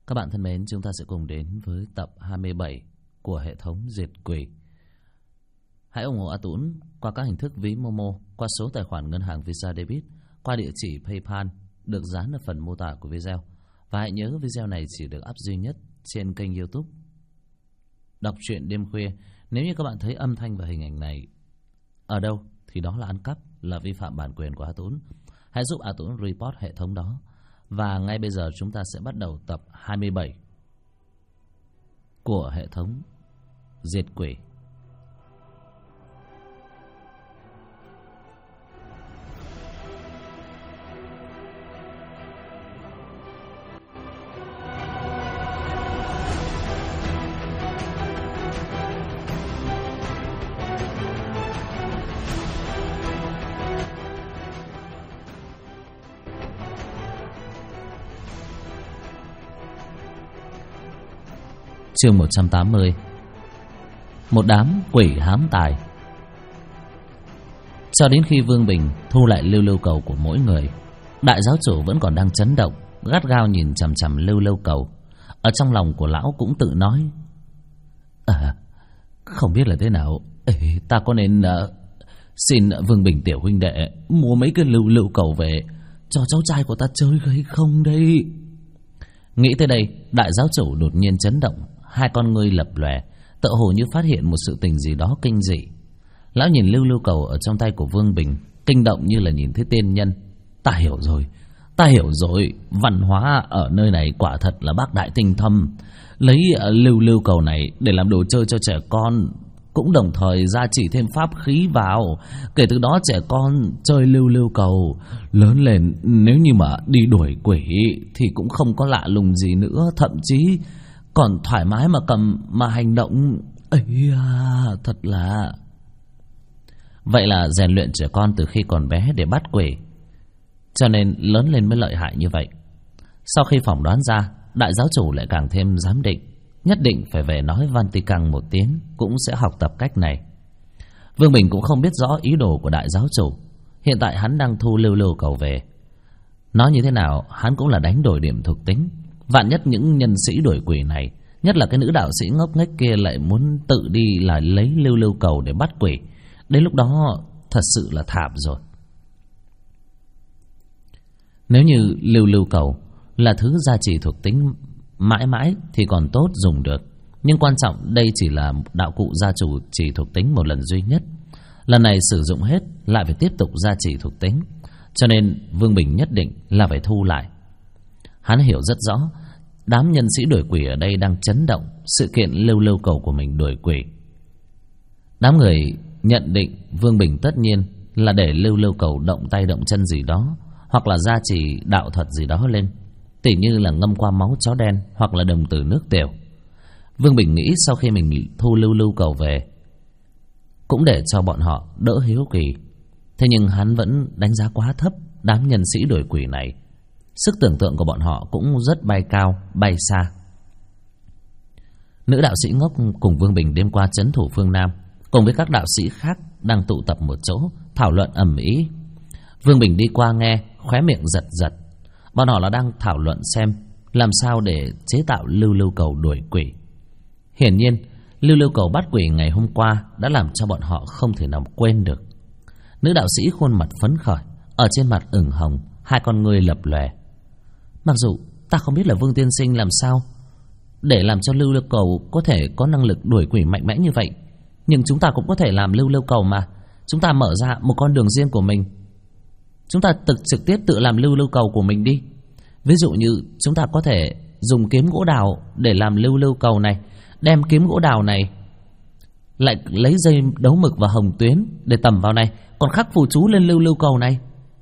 Các bạn thân mến, chúng ta sẽ cùng đến với tập 27 của hệ thống Diệt Quỷ. Hãy ủng hộ A Tũng qua các hình thức ví Momo, qua số tài khoản ngân hàng Visa Debit, qua địa chỉ PayPal được dán ở phần mô tả của video. Và hãy nhớ video này chỉ được up duy nhất trên kênh YouTube Đọc truyện đêm khuya. Nếu như các bạn thấy âm thanh và hình ảnh này ở đâu thì đó là ăn cắp, là vi phạm bản quyền của A Tũng. Hãy giúp A Tũng report hệ thống đó. Và ngay bây giờ chúng ta sẽ bắt đầu tập 27 của hệ thống Diệt Quỷ. Chương 180. Một đám quỷ hám tài. Cho đến khi Vương Bình thu lại lưu lưu cầu của mỗi người, đại giáo chủ vẫn còn đang chấn động, gắt gao nhìn chằm chằm lưu lưu cầu. Ở trong lòng của lão cũng tự nói: không biết là thế nào, ta có nên xin Vương Bình tiểu huynh đệ mua mấy cái lưu lưu cầu về cho cháu trai của ta chơi hay không đây? Nghĩ tới đây, đại giáo chủ đột nhiên chấn động, hai con ngươi lập lòe, tựa hồ như phát hiện một sự tình gì đó kinh dị. Lão nhìn lưu lưu cầu ở trong tay của Vương Bình, kinh động như là nhìn thấy tiên nhân. Ta hiểu rồi, văn hóa ở nơi này quả thật là bác đại tinh thâm. Lấy lưu lưu cầu này để làm đồ chơi cho trẻ con, cũng đồng thời gia trì thêm pháp khí vào. Kể từ đó trẻ con chơi lưu lưu cầu, lớn lên nếu như mà đi đuổi quỷ thì cũng không có lạ lùng gì nữa, thậm chí còn thoải mái mà cầm mà hành động. Thật là... Vậy là rèn luyện trẻ con từ khi còn bé để bắt quỷ, cho nên lớn lên mới lợi hại như vậy. Sau khi phỏng đoán ra, đại giáo chủ lại càng thêm giám định, nhất định phải về nói Vatican một tiếng, cũng sẽ học tập cách này. Vương Bình cũng không biết rõ ý đồ của đại giáo chủ. Hiện tại hắn đang thu lưu lưu cầu về. Nói như thế nào, hắn cũng là đánh đổi điểm thuộc tính. Vạn nhất những nhân sĩ đuổi quỷ này, nhất là cái nữ đạo sĩ ngốc nghếch kia lại muốn tự đi là lấy lưu lưu cầu để bắt quỷ, đến lúc đó thật sự là thảm rồi. Nếu như lưu lưu cầu là thứ gia trì thuộc tính mãi mãi thì còn tốt dùng được, nhưng quan trọng đây chỉ là đạo cụ gia chủ trì thuộc tính một lần duy nhất. Lần này sử dụng hết lại phải tiếp tục gia trì thuộc tính, cho nên Vương Bình nhất định là phải thu lại. Hắn hiểu rất rõ đám nhân sĩ đuổi quỷ ở đây đang chấn động sự kiện lưu lưu cầu của mình đuổi quỷ. Đám người nhận định Vương Bình tất nhiên là để lưu lưu cầu động tay động chân gì đó, hoặc là gia trì đạo thuật gì đó lên, tỉ như là ngâm qua máu chó đen hoặc là đồng tử nước tiểu. Vương Bình nghĩ sau khi mình thu lưu lưu cầu về, cũng để cho bọn họ đỡ hiếu kỳ. Thế nhưng hắn vẫn đánh giá quá thấp đám nhân sĩ đuổi quỷ này. Sức tưởng tượng của bọn họ cũng rất bay cao, bay xa. Nữ đạo sĩ ngốc cùng Vương Bình đêm qua trấn thủ phương Nam, cùng với các đạo sĩ khác đang tụ tập một chỗ thảo luận ầm ĩ. Vương Bình đi qua nghe, khóe miệng giật giật. Bọn họ là đang thảo luận xem làm sao để chế tạo lưu lưu cầu đuổi quỷ. Hiển nhiên lưu lưu cầu bắt quỷ ngày hôm qua đã làm cho bọn họ không thể nào quên được. Nữ đạo sĩ khuôn mặt phấn khởi, ở trên mặt ửng hồng, hai con ngươi lập lòe. Mặc dù ta không biết là Vương tiên sinh làm sao để làm cho lưu lưu cầu có thể có năng lực đuổi quỷ mạnh mẽ như vậy, nhưng chúng ta cũng có thể làm lưu lưu cầu mà. Chúng ta mở ra một con đường riêng của mình. Chúng ta trực tiếp tự làm lưu lưu cầu của mình đi. Ví dụ như chúng ta có thể dùng kiếm gỗ đào để làm lưu lưu cầu này, đem kiếm gỗ đào này lại lấy dây đấu mực và hồng tuyến để tẩm vào này, còn khắc phù chú lên lưu lưu cầu này.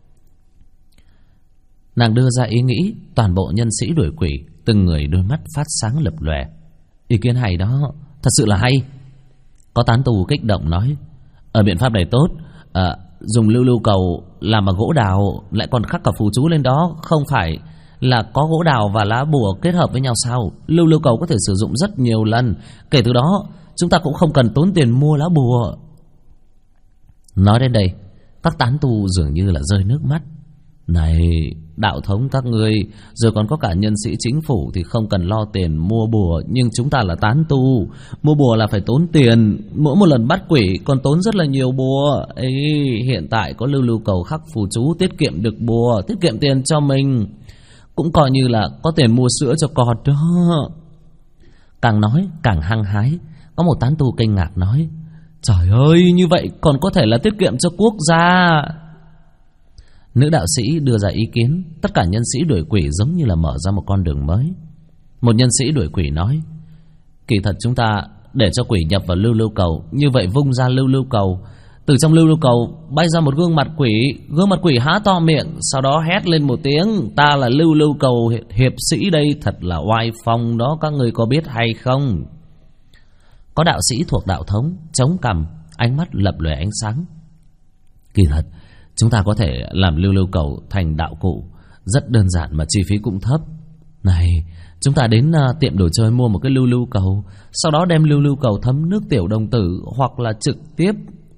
Nàng đưa ra ý nghĩ, toàn bộ nhân sĩ đuổi quỷ từng người đôi mắt phát sáng lập lòe. Ý kiến hay đó, thật sự là hay. Có tán tu kích động nói: ở biện pháp này tốt, dùng lưu lưu cầu làm bằng gỗ đào lại còn khắc cả phù chú lên đó, không phải là có gỗ đào và lá bùa kết hợp với nhau sao? Lưu lưu cầu có thể sử dụng rất nhiều lần, kể từ đó chúng ta cũng không cần tốn tiền mua lá bùa. Nói đến đây, các tán tu dường như là rơi nước mắt. Này, đạo thống các ngươi, rồi còn có cả nhân sĩ chính phủ thì không cần lo tiền mua bùa, nhưng chúng ta là tán tu, mua bùa là phải tốn tiền, mỗi một lần bắt quỷ còn tốn rất là nhiều bùa. Ấy, hiện tại có lưu cầu khắc phù chú tiết kiệm được bùa, tiết kiệm tiền cho mình, cũng coi như là có tiền mua sữa cho con đó. Càng nói càng hăng hái. Có một tán tu kinh ngạc nói: trời ơi, như vậy còn có thể là tiết kiệm cho quốc gia. Nữ đạo sĩ đưa ra ý kiến: tất cả nhân sĩ đuổi quỷ giống như là mở ra một con đường mới. Một nhân sĩ đuổi quỷ nói: kỳ thật chúng ta để cho quỷ nhập vào lưu cầu, như vậy vung ra lưu cầu, từ trong lưu cầu bay ra một gương mặt quỷ. Gương mặt quỷ há to miệng, sau đó hét lên một tiếng: ta là lưu cầu hiệp sĩ đây, thật là oai phong đó, các người có biết hay không? Có đạo sĩ thuộc đạo thống chống cằm, ánh mắt lập lòe ánh sáng: kỳ thật chúng ta có thể làm lưu cầu thành đạo cụ, rất đơn giản mà chi phí cũng thấp. Này, chúng ta đến tiệm đồ chơi mua một cái lưu cầu, sau đó đem lưu cầu thấm nước tiểu đồng tử, hoặc là trực tiếp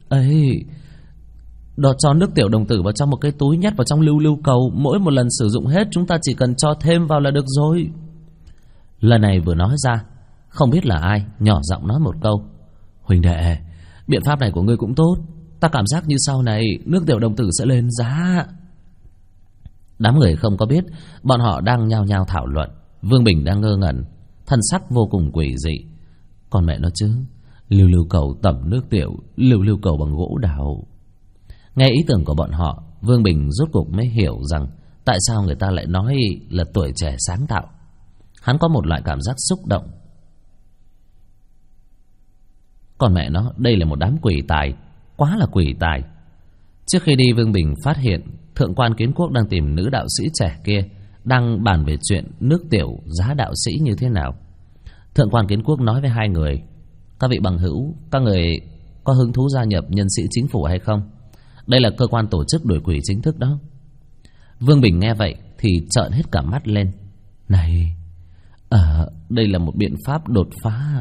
đó cho nước tiểu đồng tử vào trong một cái túi nhét vào trong lưu cầu, mỗi một lần sử dụng hết chúng ta chỉ cần cho thêm vào là được rồi. Lần này vừa nói ra, không biết là ai nhỏ giọng nói một câu: huynh đệ, biện pháp này của ngươi cũng tốt, ta cảm giác như sau này nước tiểu đồng tử sẽ lên giá. Đám người không có biết bọn họ đang nhao nhao thảo luận. Vương Bình đang ngơ ngẩn, thân sắc vô cùng quỷ dị. Còn mẹ nó chứ, lưu cầu tẩm nước tiểu, lưu cầu bằng gỗ đào. Nghe ý tưởng của bọn họ, Vương Bình rốt cuộc mới hiểu rằng tại sao người ta lại nói là tuổi trẻ sáng tạo. Hắn có một loại cảm giác xúc động. Còn mẹ nó, đây là một đám quỷ tài, quá là quỷ tài. Trước khi đi, Vương Bình phát hiện Thượng quan Kiến Quốc đang tìm nữ đạo sĩ trẻ kia, đang bàn về chuyện nước tiểu giá đạo sĩ như thế nào. Thượng quan Kiến Quốc nói với hai người: các vị bằng hữu, các người có hứng thú gia nhập nhân sĩ chính phủ hay không? Đây là cơ quan tổ chức đuổi quỷ chính thức đó. Vương Bình nghe vậy thì trợn hết cả mắt lên. Này, đây là một biện pháp đột phá.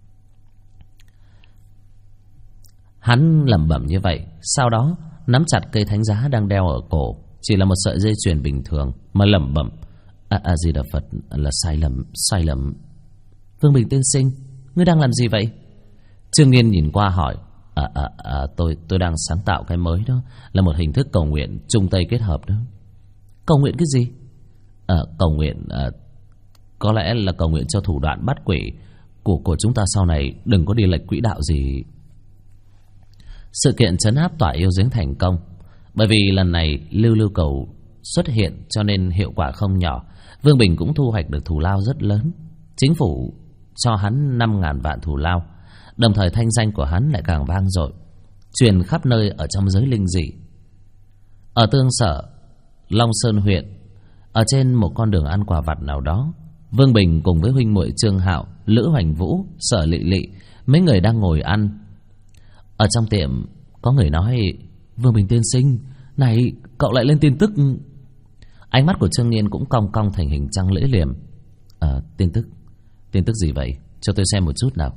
Hắn lẩm bẩm như vậy, sau đó nắm chặt cây thánh giá đang đeo ở cổ, chỉ là một sợi dây chuyền bình thường, mà lẩm bẩm: A Di Đà Phật, là sai lầm. Vương Bình tiên sinh, ngươi đang làm gì vậy? Trương Nghiên nhìn qua hỏi: tôi đang sáng tạo cái mới đó, là một hình thức cầu nguyện Trung Tây kết hợp đó. Cầu nguyện cái gì? Cầu nguyện có lẽ là cầu nguyện cho thủ đoạn bắt quỷ của chúng ta sau này đừng có đi lệch quỹ đạo gì. Sự kiện trấn áp Tỏa Yêu Giếng thành công, bởi vì lần này lưu cầu xuất hiện cho nên hiệu quả không nhỏ. Vương Bình cũng thu hoạch được thù lao rất lớn. Chính phủ cho hắn 5.000 vạn thù lao, đồng thời thanh danh của hắn lại càng vang dội, truyền khắp nơi ở trong giới linh dị. Ở Tương Sở, Long Sơn huyện, ở trên một con đường ăn quà vặt nào đó, Vương Bình cùng với huynh muội Trương Hạo, Lữ Hoành Vũ, Sở Lị Lị, mấy người đang ngồi ăn. Ở trong tiệm có người nói: Vương Bình tiên sinh, này cậu lại lên tin tức. Ánh mắt của Trương Nghiên cũng cong cong thành hình trăng lưỡi liềm. Tin tức gì vậy? Cho tôi xem một chút nào.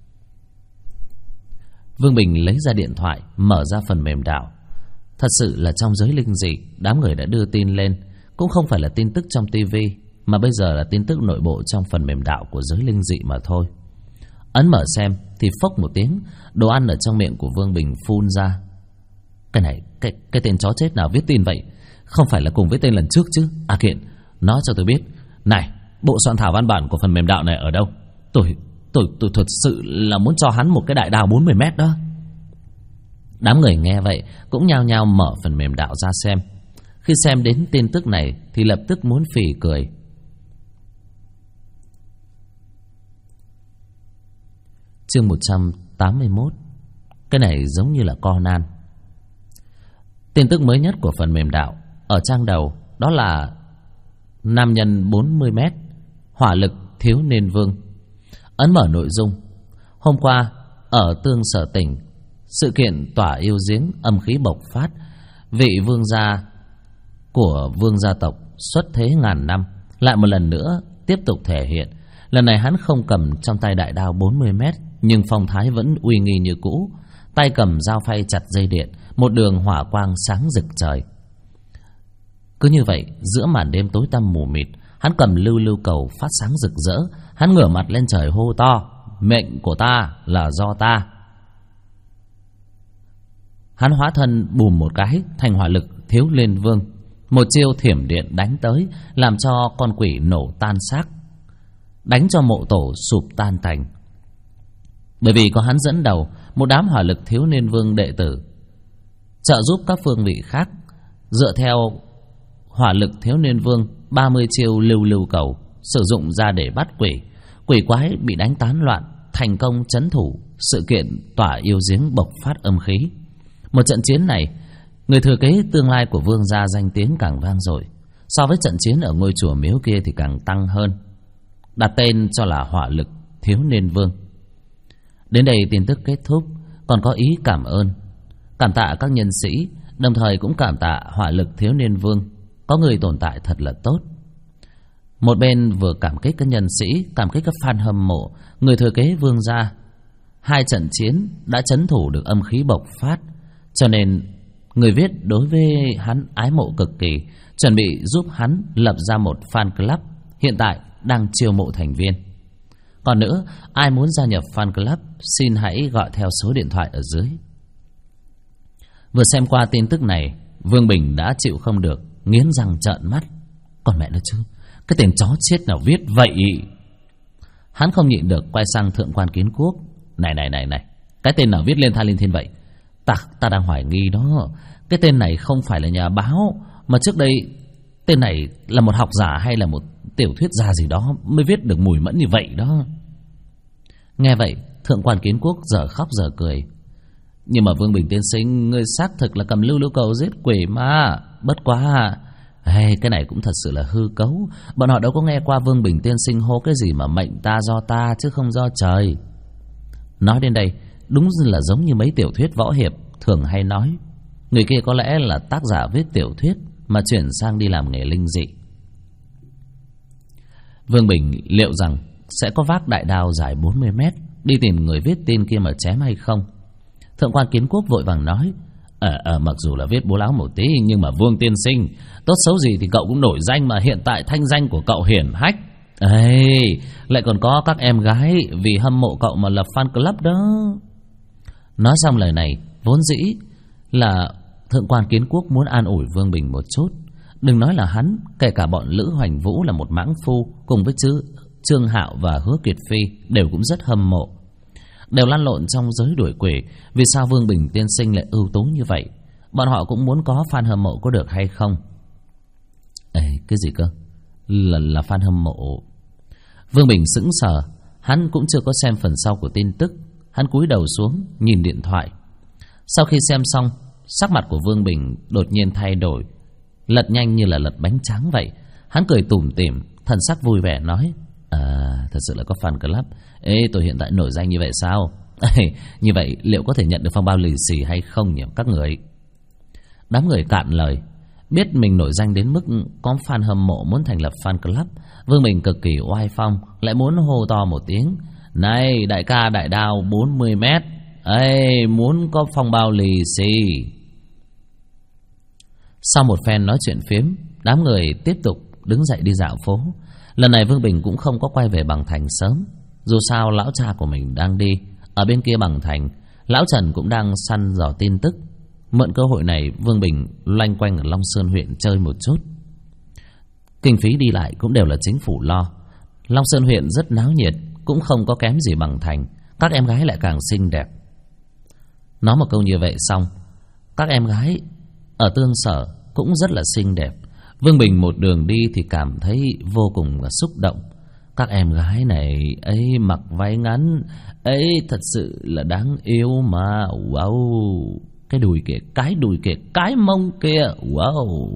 Vương Bình lấy ra điện thoại, mở ra phần mềm đạo. Thật sự là trong giới linh dị, đám người đã đưa tin lên, cũng không phải là tin tức trong TV, mà bây giờ là tin tức nội bộ trong phần mềm đạo của giới linh dị mà thôi. Ấn mở xem thì phốc một tiếng, đồ ăn ở trong miệng của Vương Bình phun ra. Cái này, cái tên chó chết nào viết tin vậy? Không phải là cùng với tên lần trước chứ? Kiện, nói cho tôi biết. Này, bộ soạn thảo văn bản của phần mềm đạo này ở đâu? Tôi thật sự là muốn cho hắn một cái đại đao 40 mét đó. Đám người nghe vậy cũng nhao nhao mở phần mềm đạo ra xem. Khi xem đến tin tức này thì lập tức muốn phì cười. Chương 181. Cái này giống như là Conan. Tin tức mới nhất của phần mềm đạo ở trang đầu đó là nam nhân 40 mét, hỏa lực thiếu nên vương. Ấn mở nội dung. Hôm qua ở Tương Sở tỉnh, sự kiện Tỏa Yêu Giếng âm khí bộc phát, vị vương gia của vương gia tộc xuất thế ngàn năm lại một lần nữa tiếp tục thể hiện. Lần này hắn không cầm trong tay đại đao 40 mét, nhưng phong thái vẫn uy nghi như cũ, tay cầm dao phay chặt dây điện, một đường hỏa quang sáng rực trời. Cứ như vậy, giữa màn đêm tối tăm mù mịt, hắn cầm lưu lưu cầu phát sáng rực rỡ. Hắn ngửa mặt lên trời hô to: mệnh của ta là do ta. Hắn hóa thân bùm một cái thành hỏa lực Thiếu Liên Vương. Một chiêu thiểm điện đánh tới, làm cho con quỷ nổ tan xác, đánh cho mộ tổ sụp tan tành. Bởi vì có hắn dẫn đầu, một đám hỏa lực Thiếu Liên Vương đệ tử trợ giúp các phương vị khác dựa theo hỏa lực Thiếu Liên Vương 30 chiêu lưu lưu cầu sử dụng ra để bắt quỷ. Quỷ quái bị đánh tán loạn, thành công trấn thủ sự kiện tỏa yêu giếng bộc phát âm khí. Một trận chiến này, người thừa kế tương lai của vương gia danh tiếng càng vang dội. So với trận chiến ở ngôi chùa miếu kia thì càng tăng hơn, đặt tên cho là hỏa lực Thiếu Liên Vương. Đến đây tin tức kết thúc. Còn có ý cảm ơn, cảm tạ các nhân sĩ, đồng thời cũng cảm tạ hỏa lực Thiếu Liên Vương. Có người tồn tại thật là tốt. Một bên vừa cảm kích các nhân sĩ, cảm kích các fan hâm mộ người thừa kế vương gia. Hai trận chiến đã trấn thủ được âm khí bộc phát, cho nên người viết đối với hắn ái mộ cực kỳ, chuẩn bị giúp hắn lập ra một fan club, hiện tại đang chiêu mộ thành viên. Còn nữa, ai muốn gia nhập fan club, xin hãy gọi theo số điện thoại ở dưới. Vừa xem qua tin tức này, Vương Bình đã chịu không được, nghiến răng trợn mắt. Còn mẹ nó chứ, cái tên chó chết nào viết vậy? Hắn không nhịn được quay sang Thượng quan Kiến Quốc. Này, cái tên nào viết lên Tha Linh Thiên vậy? Ta đang hoài nghi đó. Cái tên này không phải là nhà báo, mà trước đây tên này là một học giả hay là một tiểu thuyết gia gì đó mới viết được mùi mẫn như vậy đó. Nghe vậy, Thượng quan Kiến Quốc giờ khóc giờ cười. Nhưng mà Vương Bình tiên sinh, ngươi xác thực là cầm lưu lưu cầu giết quỷ mà. Bất quá cái này cũng thật sự là hư cấu. Bọn họ đâu có nghe qua Vương Bình tiên sinh hô cái gì mà mệnh ta do ta chứ không do trời. Nói đến đây, đúng là giống như mấy tiểu thuyết võ hiệp thường hay nói. Người kia có lẽ là tác giả viết tiểu thuyết mà chuyển sang đi làm nghề linh dị. Vương Bình liệu rằng sẽ có vác đại đao dài 40 mét đi tìm người viết tin kia mà chém hay không? Thượng quan Kiến Quốc vội vàng nói: mặc dù là viết bố láo một tí, nhưng mà Vương tiên sinh, tốt xấu gì thì cậu cũng nổi danh mà. Hiện tại thanh danh của cậu hiển hách, lại còn có các em gái vì hâm mộ cậu mà lập fan club đó. Nói xong lời này, vốn dĩ là Thượng quan Kiến Quốc muốn an ủi Vương Bình một chút. Đừng nói là hắn, kể cả bọn Lữ Hoành Vũ là một mãng phu, cùng với Trương Hạo và Hứa Kiệt Phi đều cũng rất hâm mộ, đều lăn lộn trong giới đuổi quỷ. Vì sao Vương Bình tiên sinh lại ưu tú như vậy? Bọn họ cũng muốn có fan hâm mộ, có được hay không? Cái gì cơ? Là fan hâm mộ? Vương Bình sững sờ. Hắn cũng chưa có xem phần sau của tin tức. Hắn cúi đầu xuống nhìn điện thoại. Sau khi xem xong, sắc mặt của Vương Bình đột nhiên thay đổi, lật nhanh như là lật bánh tráng vậy. Hắn cười tủm tỉm, thần sắc vui vẻ nói: thật sự là có fan club. Tôi hiện tại nổi danh như vậy sao? Như vậy liệu có thể nhận được phong bao lì xì hay không nhỉ các người? Đám người cạn lời. Biết mình nổi danh đến mức có fan hâm mộ muốn thành lập fan club, Vương Bình cực kỳ oai phong, lại muốn hô to một tiếng: này đại ca đại đao 40 mét, muốn có phong bao lì xì. Sau một phen nói chuyện phiếm, đám người tiếp tục đứng dậy đi dạo phố. Lần này Vương Bình cũng không có quay về Bằng Thành sớm. Dù sao lão cha của mình đang đi. Ở bên kia Bằng Thành, lão Trần cũng đang săn dò tin tức. Mượn cơ hội này, Vương Bình loanh quanh ở Long Sơn huyện chơi một chút. Kinh phí đi lại cũng đều là chính phủ lo. Long Sơn huyện rất náo nhiệt, cũng không có kém gì Bằng Thành. Các em gái lại càng xinh đẹp. Nói một câu như vậy xong, các em gái ở Tương Sở cũng rất là xinh đẹp. Vương Bình một đường đi thì cảm thấy vô cùng là xúc động. Các em gái này mặc váy ngắn thật sự là đáng yêu mà. Wow, cái đùi kìa, cái đùi kìa, cái mông kìa. Wow.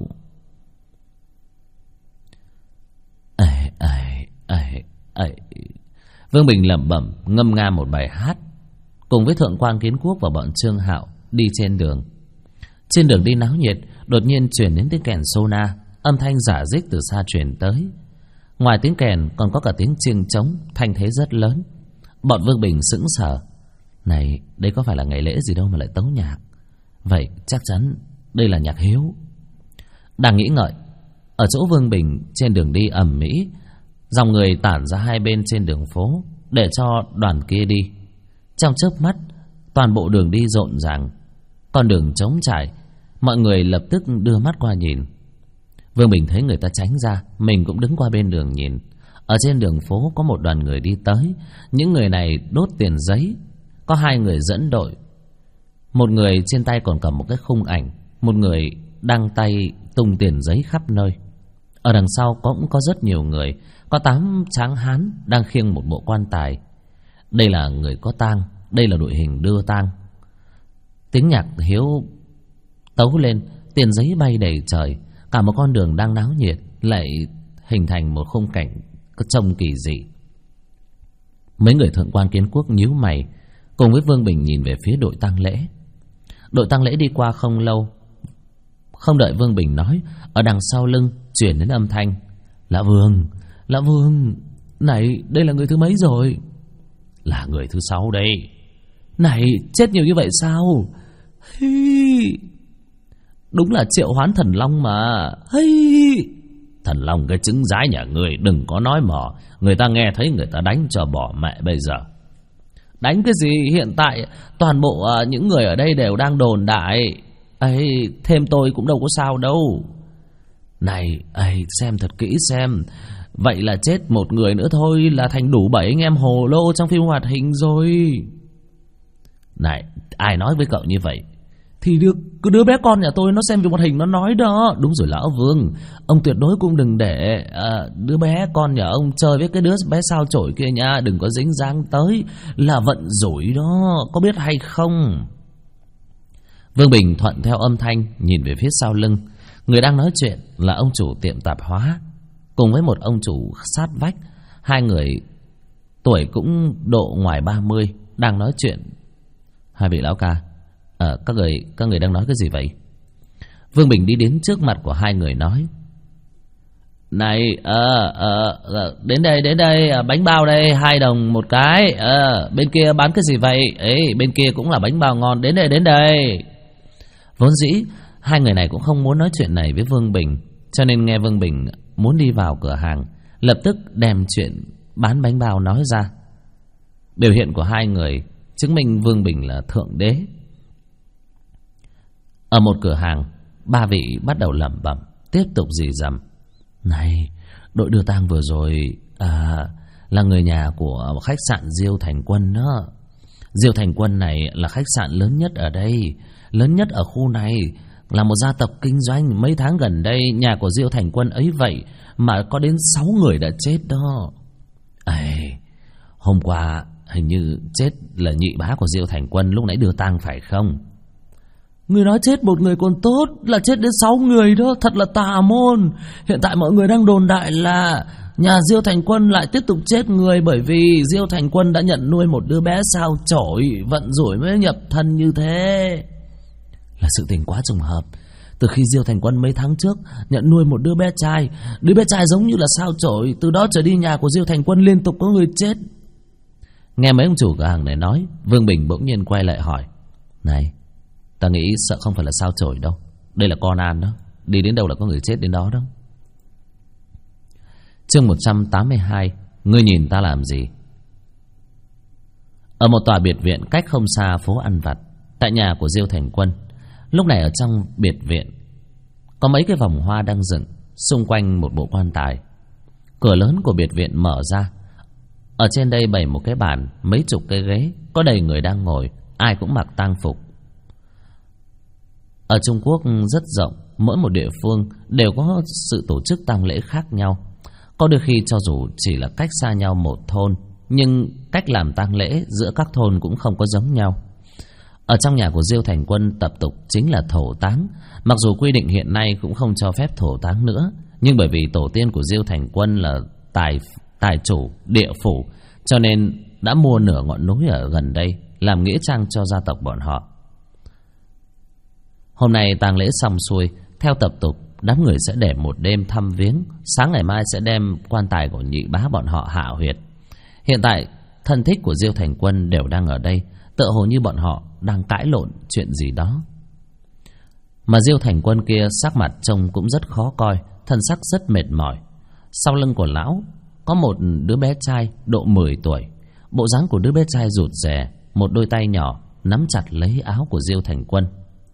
Vương Bình lẩm bẩm ngâm nga một bài hát, cùng với Thượng quan Kiến Quốc và bọn Trương Hạo đi trên đường. Trên đường đi náo nhiệt, đột nhiên truyền đến tiếng kèn sona, âm thanh rả rích từ xa truyền tới. Ngoài tiếng kèn còn có cả tiếng chiêng trống, thanh thế rất lớn. Bọn Vương Bình sững sờ. Này, đây có phải là ngày lễ gì đâu mà lại tấu nhạc? Vậy chắc chắn đây là nhạc hiếu. Đang nghĩ ngợi Ở chỗ Vương Bình, trên đường đi ầm ĩ, dòng người tản ra hai bên trên đường phố để cho đoàn kia đi. Trong chớp mắt, toàn bộ đường đi rộn ràng, con đường trống trải, mọi người lập tức đưa mắt qua nhìn. Vương Bình thấy người ta tránh ra, mình cũng đứng qua bên đường nhìn. Ở trên đường phố có một đoàn người đi tới. Những người này đốt tiền giấy. Có hai người dẫn đội. Một người trên tay còn cầm một cái khung ảnh, một người đang tay tung tiền giấy khắp nơi. Ở đằng sau cũng có rất nhiều người. Có 8 tráng hán đang khiêng một bộ quan tài. Đây là người có tang, đây là đội hình đưa tang. Tiếng nhạc hiếu tấu lên, tiền giấy bay đầy trời. Cả một con đường đang náo nhiệt lại hình thành một khung cảnh trông kỳ dị. Mấy người thượng quan Kiến Quốc nhíu mày, cùng với Vương Bình nhìn về phía đội tang lễ. Đội tang lễ đi qua không lâu, không đợi Vương Bình nói, ở đằng sau lưng truyền đến âm thanh: Lã Vương, này, đây là người thứ mấy rồi? Là người thứ 6 đây. Này, chết nhiều như vậy sao? Hi, đúng là triệu hoán thần long mà. Hi, thần long cái trứng rái nhà người, đừng có nói mỏ. Người ta nghe thấy người ta đánh cho bỏ mẹ bây giờ. Đánh cái gì? Hiện tại toàn bộ những người ở đây đều đang đồn đại. Ấy, thêm tôi cũng đâu có sao đâu. Này, xem thật kỹ xem. Vậy là chết một người nữa thôi là thành đủ 7 anh em hồ lô trong phim hoạt hình rồi. Này, ai nói với cậu như vậy? Thì cứ đứa bé con nhà tôi nó xem phim hoạt hình nó nói đó. Đúng rồi Lão Vương, ông tuyệt đối cũng đừng để đứa bé con nhà ông chơi với cái đứa bé sao chổi kia nha. Đừng có dính dáng tới, là vận rủi đó, có biết hay không? Vương Bình thuận theo âm thanh, nhìn về phía sau lưng. Người đang nói chuyện là ông chủ tiệm tạp hóa, cùng với một ông chủ sát vách. Hai người tuổi cũng độ ngoài 30 đang nói chuyện. Hai vị lão ca, các người đang nói cái gì vậy? Vương Bình đi đến trước mặt của hai người nói: Này, đến đây, bánh bao đây, 2 đồng một cái. Bên kia bán cái gì vậy? Ấy, bên kia cũng là bánh bao ngon, đến đây. Vốn dĩ hai người này cũng không muốn nói chuyện này với Vương Bình, cho nên nghe Vương Bình muốn đi vào cửa hàng, lập tức đem chuyện bán bánh bao nói ra. Biểu hiện của hai người chứng minh Vương Bình là thượng đế. Ở một cửa hàng, ba vị bắt đầu lẩm bẩm, tiếp tục rì rầm: Này, đội đưa tang vừa rồi là người nhà của khách sạn Diêu Thành Quân đó. Diêu Thành Quân này là khách sạn lớn nhất ở đây, lớn nhất ở khu này, là một gia tộc kinh doanh. Mấy tháng gần đây nhà của Diêu Thành Quân ấy vậy mà có đến 6 người đã chết đó. Hôm qua hình như chết là nhị bá của Diêu Thành Quân lúc nãy đưa tang phải không? Người nói chết một người còn tốt, là chết đến 6 người đó, thật là tà môn. Hiện tại mọi người đang đồn đại là nhà Diêu Thành Quân lại tiếp tục chết người, bởi vì Diêu Thành Quân đã nhận nuôi một đứa bé sao chổi, vận rủi mới nhập thân như thế. Là sự tình quá trùng hợp. Từ khi Diêu Thành Quân mấy tháng trước nhận nuôi một đứa bé trai giống như là sao chổi, từ đó trở đi nhà của Diêu Thành Quân liên tục có người chết. Nghe mấy ông chủ cửa hàng này nói, Vương Bình bỗng nhiên quay lại hỏi: Này, ta nghĩ sợ không phải là sao chổi đâu, đây là con An đó, đi đến đâu là có người chết đến đó đó. Chương 182: Ngươi nhìn ta làm gì? Ở một tòa biệt viện cách không xa phố ăn vặt, tại nhà của Diêu Thành Quân, lúc này ở trong biệt viện có mấy cái vòng hoa đang dựng xung quanh một bộ quan tài. Cửa lớn của biệt viện mở ra, ở trên đây bày một cái bàn, mấy chục cái ghế, có đầy người đang ngồi, ai cũng mặc tang phục. Ở Trung Quốc rất rộng, mỗi một địa phương đều có sự tổ chức tang lễ khác nhau. Có đôi khi cho dù chỉ là cách xa nhau một thôn, nhưng cách làm tang lễ giữa các thôn cũng không có giống nhau. Ở trong nhà của Diêu Thành Quân tập tục chính là thổ táng. Mặc dù quy định hiện nay cũng không cho phép thổ táng nữa, nhưng bởi vì tổ tiên của Diêu Thành Quân là tài chủ địa phủ, cho nên đã mua nửa ngọn núi ở gần đây làm nghĩa trang cho gia tộc bọn họ. Hôm nay tang lễ xong xuôi, theo tập tục đám người sẽ để một đêm thăm viếng, sáng ngày mai sẽ đem quan tài của nhị bá bọn họ hạ huyệt. Hiện tại thân thích của Diêu Thành Quân đều đang ở đây, tựa hồ như bọn họ đang cãi lộn chuyện gì đó. Mà Diêu Thành Quân kia sắc mặt trông cũng rất khó coi, thân sắc rất mệt mỏi. Sau lưng của lão có một đứa bé trai độ 10 tuổi. Bộ dáng của đứa bé trai rụt rè, một đôi tay nhỏ nắm chặt lấy áo của Diêu Thành Quân.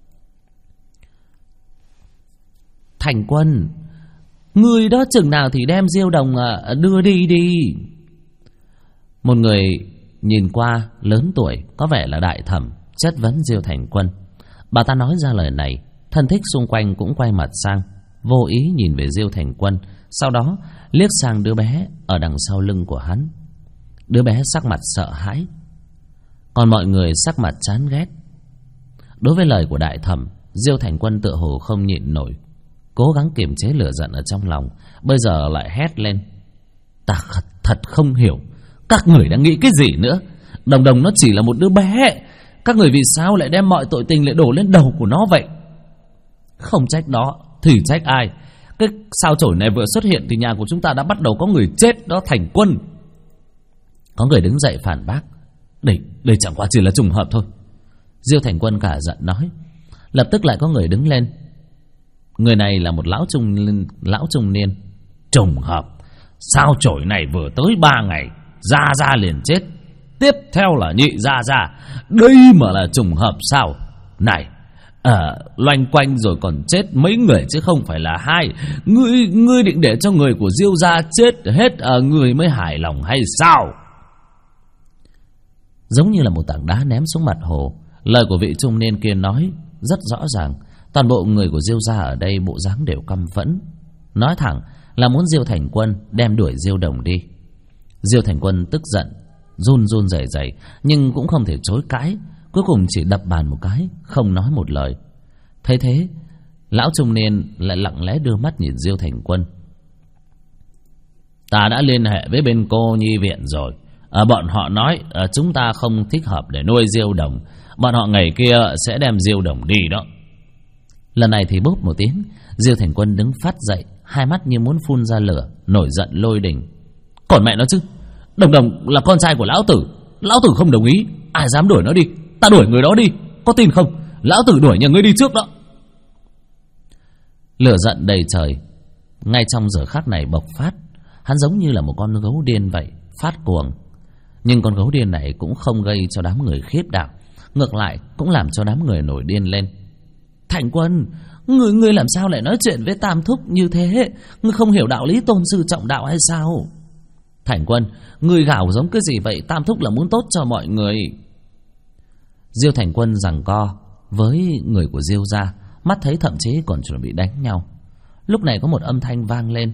Thành Quân, người đó chừng nào thì đem Diêu Đồng đưa đi đi. Một người nhìn qua lớn tuổi, có vẻ là đại thẩm, chất vấn Diêu Thành Quân. Bà ta nói ra lời này, thân thích xung quanh cũng quay mặt sang, vô ý nhìn về Diêu Thành Quân, sau đó liếc sang đứa bé ở đằng sau lưng của hắn. Đứa bé sắc mặt sợ hãi, còn mọi người sắc mặt chán ghét. Đối với lời của đại thẩm, Diêu Thành Quân tựa hồ không nhịn nổi, cố gắng kiềm chế lửa giận ở trong lòng, bây giờ lại hét lên: Ta thật không hiểu các người đang nghĩ cái gì nữa. Đồng Đồng nó chỉ là một đứa bé, các người vì sao lại đem mọi tội tình lại đổ lên đầu của nó vậy? Không trách đó thì trách ai? Cái sao chổi này vừa xuất hiện thì nhà của chúng ta đã bắt đầu có người chết đó Thành Quân. Có người đứng dậy phản bác: Đây chẳng qua chỉ là trùng hợp thôi. Diêu Thành Quân cả giận nói. Lập tức lại có người đứng lên. Người này là một lão trung niên. Trùng hợp? Sao chổi này vừa tới 3 ngày Gia Gia liền chết, tiếp theo là Nhị Gia Gia. Đây mà là trùng hợp sao? Này, loanh quanh rồi còn chết mấy người chứ không phải là 2. Ngươi định để cho người của Diêu gia chết hết người mới hài lòng hay sao? Giống như là một tảng đá ném xuống mặt hồ. Lời của vị trung niên kia nói rất rõ ràng. Toàn bộ người của Diêu gia ở đây bộ dáng đều căm phẫn, nói thẳng là muốn Diêu Thành Quân đem đuổi Diêu Đồng đi. Diêu Thành Quân tức giận, run run rẩy rẩy, nhưng cũng không thể chối cãi, cuối cùng chỉ đập bàn một cái, không nói một lời. Thấy thế, lão trung niên lại lặng lẽ đưa mắt nhìn Diêu Thành Quân. Ta đã liên hệ với bên cô nhi viện rồi. Bọn họ nói chúng ta không thích hợp để nuôi Diêu Đồng. Bọn họ ngày kia sẽ đem Diêu Đồng đi đó. Lần này thì bốp một tiếng, Diêu Thành Quân đứng phát dậy, hai mắt như muốn phun ra lửa, nổi giận lôi đình. Còn mẹ nó chứ, Đồng Đồng là con trai của lão tử, lão tử không đồng ý, ai dám đuổi nó đi, ta đuổi người đó đi, có tin không? Lão tử đuổi nhà ngươi đi trước đó. Lửa giận đầy trời ngay trong giờ khắc này bộc phát. Hắn giống như là một con gấu điên vậy, phát cuồng. Nhưng con gấu điên này cũng không gây cho đám người khiếp đảm, ngược lại cũng làm cho đám người nổi điên lên. Thành Quân, ngươi làm sao lại nói chuyện với Tam Thúc như thế? Ngươi không hiểu đạo lý tôn sư trọng đạo hay sao? Thành Quân, ngươi gào giống cái gì vậy? Tam Thúc là muốn tốt cho mọi người. Diêu Thành Quân giằng co với người của Diêu gia, mắt thấy thậm chí còn chuẩn bị đánh nhau. Lúc này có một âm thanh vang lên.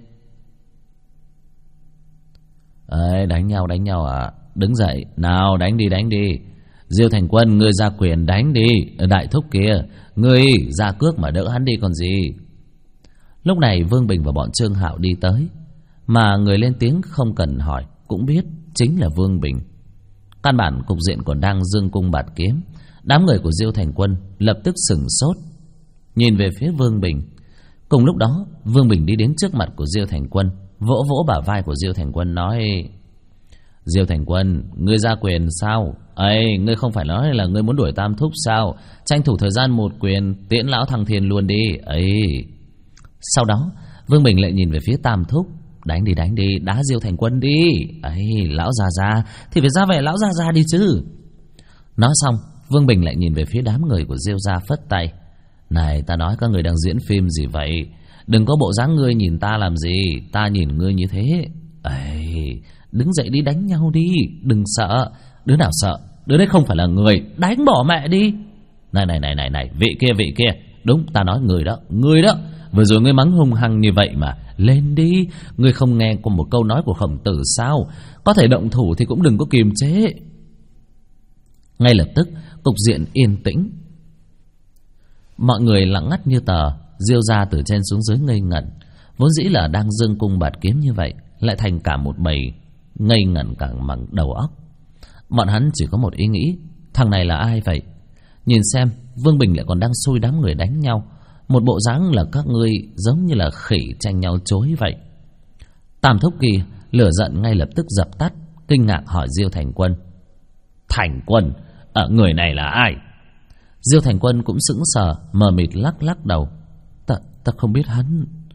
Đánh nhau à? Đứng dậy, nào đánh đi. Diêu Thành Quân, ngươi ra quyền đánh đi. Đại thúc kia, ngươi ra cước mà đỡ hắn đi còn gì. Lúc này Vương Bình và bọn Trương Hạo đi tới, mà người lên tiếng không cần hỏi cũng biết chính là Vương Bình. Căn bản cục diện còn đang dương cung bạt kiếm. Đám người của Diêu Thành Quân lập tức sửng sốt, nhìn về phía Vương Bình. Cùng lúc đó Vương Bình đi đến trước mặt của Diêu Thành Quân, vỗ vỗ bả vai của Diêu Thành Quân nói: Diêu Thành Quân, ngươi ra quyền sao? Ngươi không phải nói là ngươi muốn đuổi Tam Thúc sao? Tranh thủ thời gian một quyền tiễn lão thăng thiên luôn đi. Sau đó Vương Bình lại nhìn về phía Tam Thúc: đánh đi, đá Diêu Thành Quân đi. Lão già già thì phải ra vẻ lão già già đi chứ. Nói xong Vương Bình lại nhìn về phía đám người của Diêu gia, phất tay: Này, ta nói các người đang diễn phim gì vậy? Đừng có bộ dáng ngươi nhìn ta làm gì, ta nhìn ngươi như thế. Đứng dậy đi, đánh nhau đi, đừng sợ. Đứa nào sợ? Đứa đấy không phải là người, đánh bỏ mẹ đi. Này, vị kia. Đúng, ta nói người đó. Vừa rồi ngươi mắng hung hăng như vậy mà. Lên đi, ngươi không nghe qua một câu nói của Khổng Tử sao? Có thể động thủ thì cũng đừng có kiềm chế. Ngay lập tức cục diện yên tĩnh, mọi người lặng ngắt như tờ. Diêu gia từ trên xuống dưới ngây ngẩn. Vốn dĩ là đang dương cung bạt kiếm như vậy, lại thành cả một bầy ngây ngẩn cả bằng đầu óc. Bọn hắn chỉ có một ý nghĩ: thằng này là ai vậy? Nhìn xem Vương Bình lại còn đang xui đám người đánh nhau, một bộ dáng là các ngươi giống như là khỉ tranh nhau chối vậy. Tam Thúc Kỳ lửa giận ngay lập tức dập tắt, kinh ngạc hỏi Diêu Thành Quân: Thành Quân, người này là ai? Diêu Thành Quân cũng sững sờ, mờ mịt lắc đầu: Ta không biết hắn.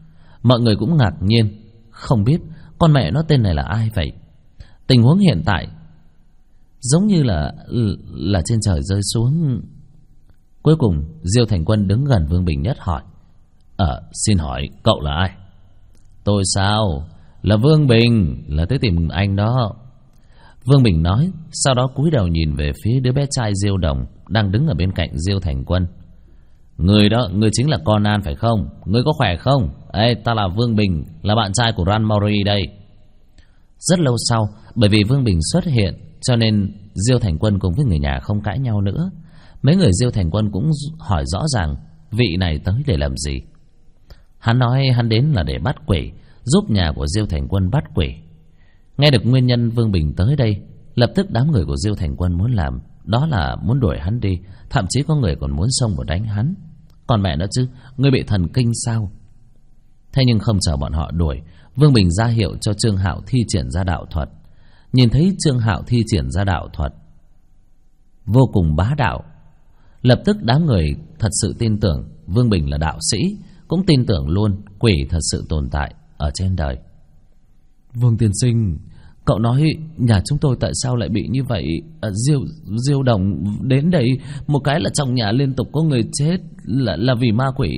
Mọi người cũng ngạc nhiên, không biết con mẹ nó tên này là ai vậy. Tình huống hiện tại giống như là trên trời rơi xuống. Cuối cùng Diêu Thành Quân đứng gần Vương Bình Nhất hỏi: xin hỏi cậu là ai? Tôi sao? Là Vương Bình, là tới tìm anh đó. Vương Bình nói, sau đó cúi đầu nhìn về phía đứa bé trai Diêu Đồng đang đứng ở bên cạnh Diêu Thành Quân. Người đó, người chính là Conan phải không? Người có khỏe không? Ê, ta là Vương Bình, là bạn trai của Ran Mori đây. Rất lâu sau, bởi vì Vương Bình xuất hiện, cho nên Diêu Thành Quân cùng với người nhà không cãi nhau nữa. Mấy người Diêu Thành Quân cũng hỏi rõ ràng vị này tới để làm gì. Hắn nói hắn đến là để bắt quỷ, giúp nhà của Diêu Thành Quân bắt quỷ. Nghe được nguyên nhân Vương Bình tới đây, lập tức đám người của Diêu Thành Quân muốn làm, đó là muốn đuổi hắn đi. Thậm chí có người còn muốn xông vào đánh hắn. Còn mẹ nó chứ, ngươi bị thần kinh sao? Thế nhưng không chờ bọn họ đuổi, Vương Bình ra hiệu cho Trương Hạo thi triển ra đạo thuật. Nhìn thấy Trương Hạo thi triển ra đạo thuật vô cùng bá đạo, lập tức đám người thật sự tin tưởng Vương Bình là đạo sĩ, cũng tin tưởng luôn quỷ thật sự tồn tại ở trên đời. Vương tiên sinh, cậu nói nhà chúng tôi tại sao lại bị như vậy? Diêu Đồng đến đây một cái là trong nhà liên tục có người chết, là vì ma quỷ.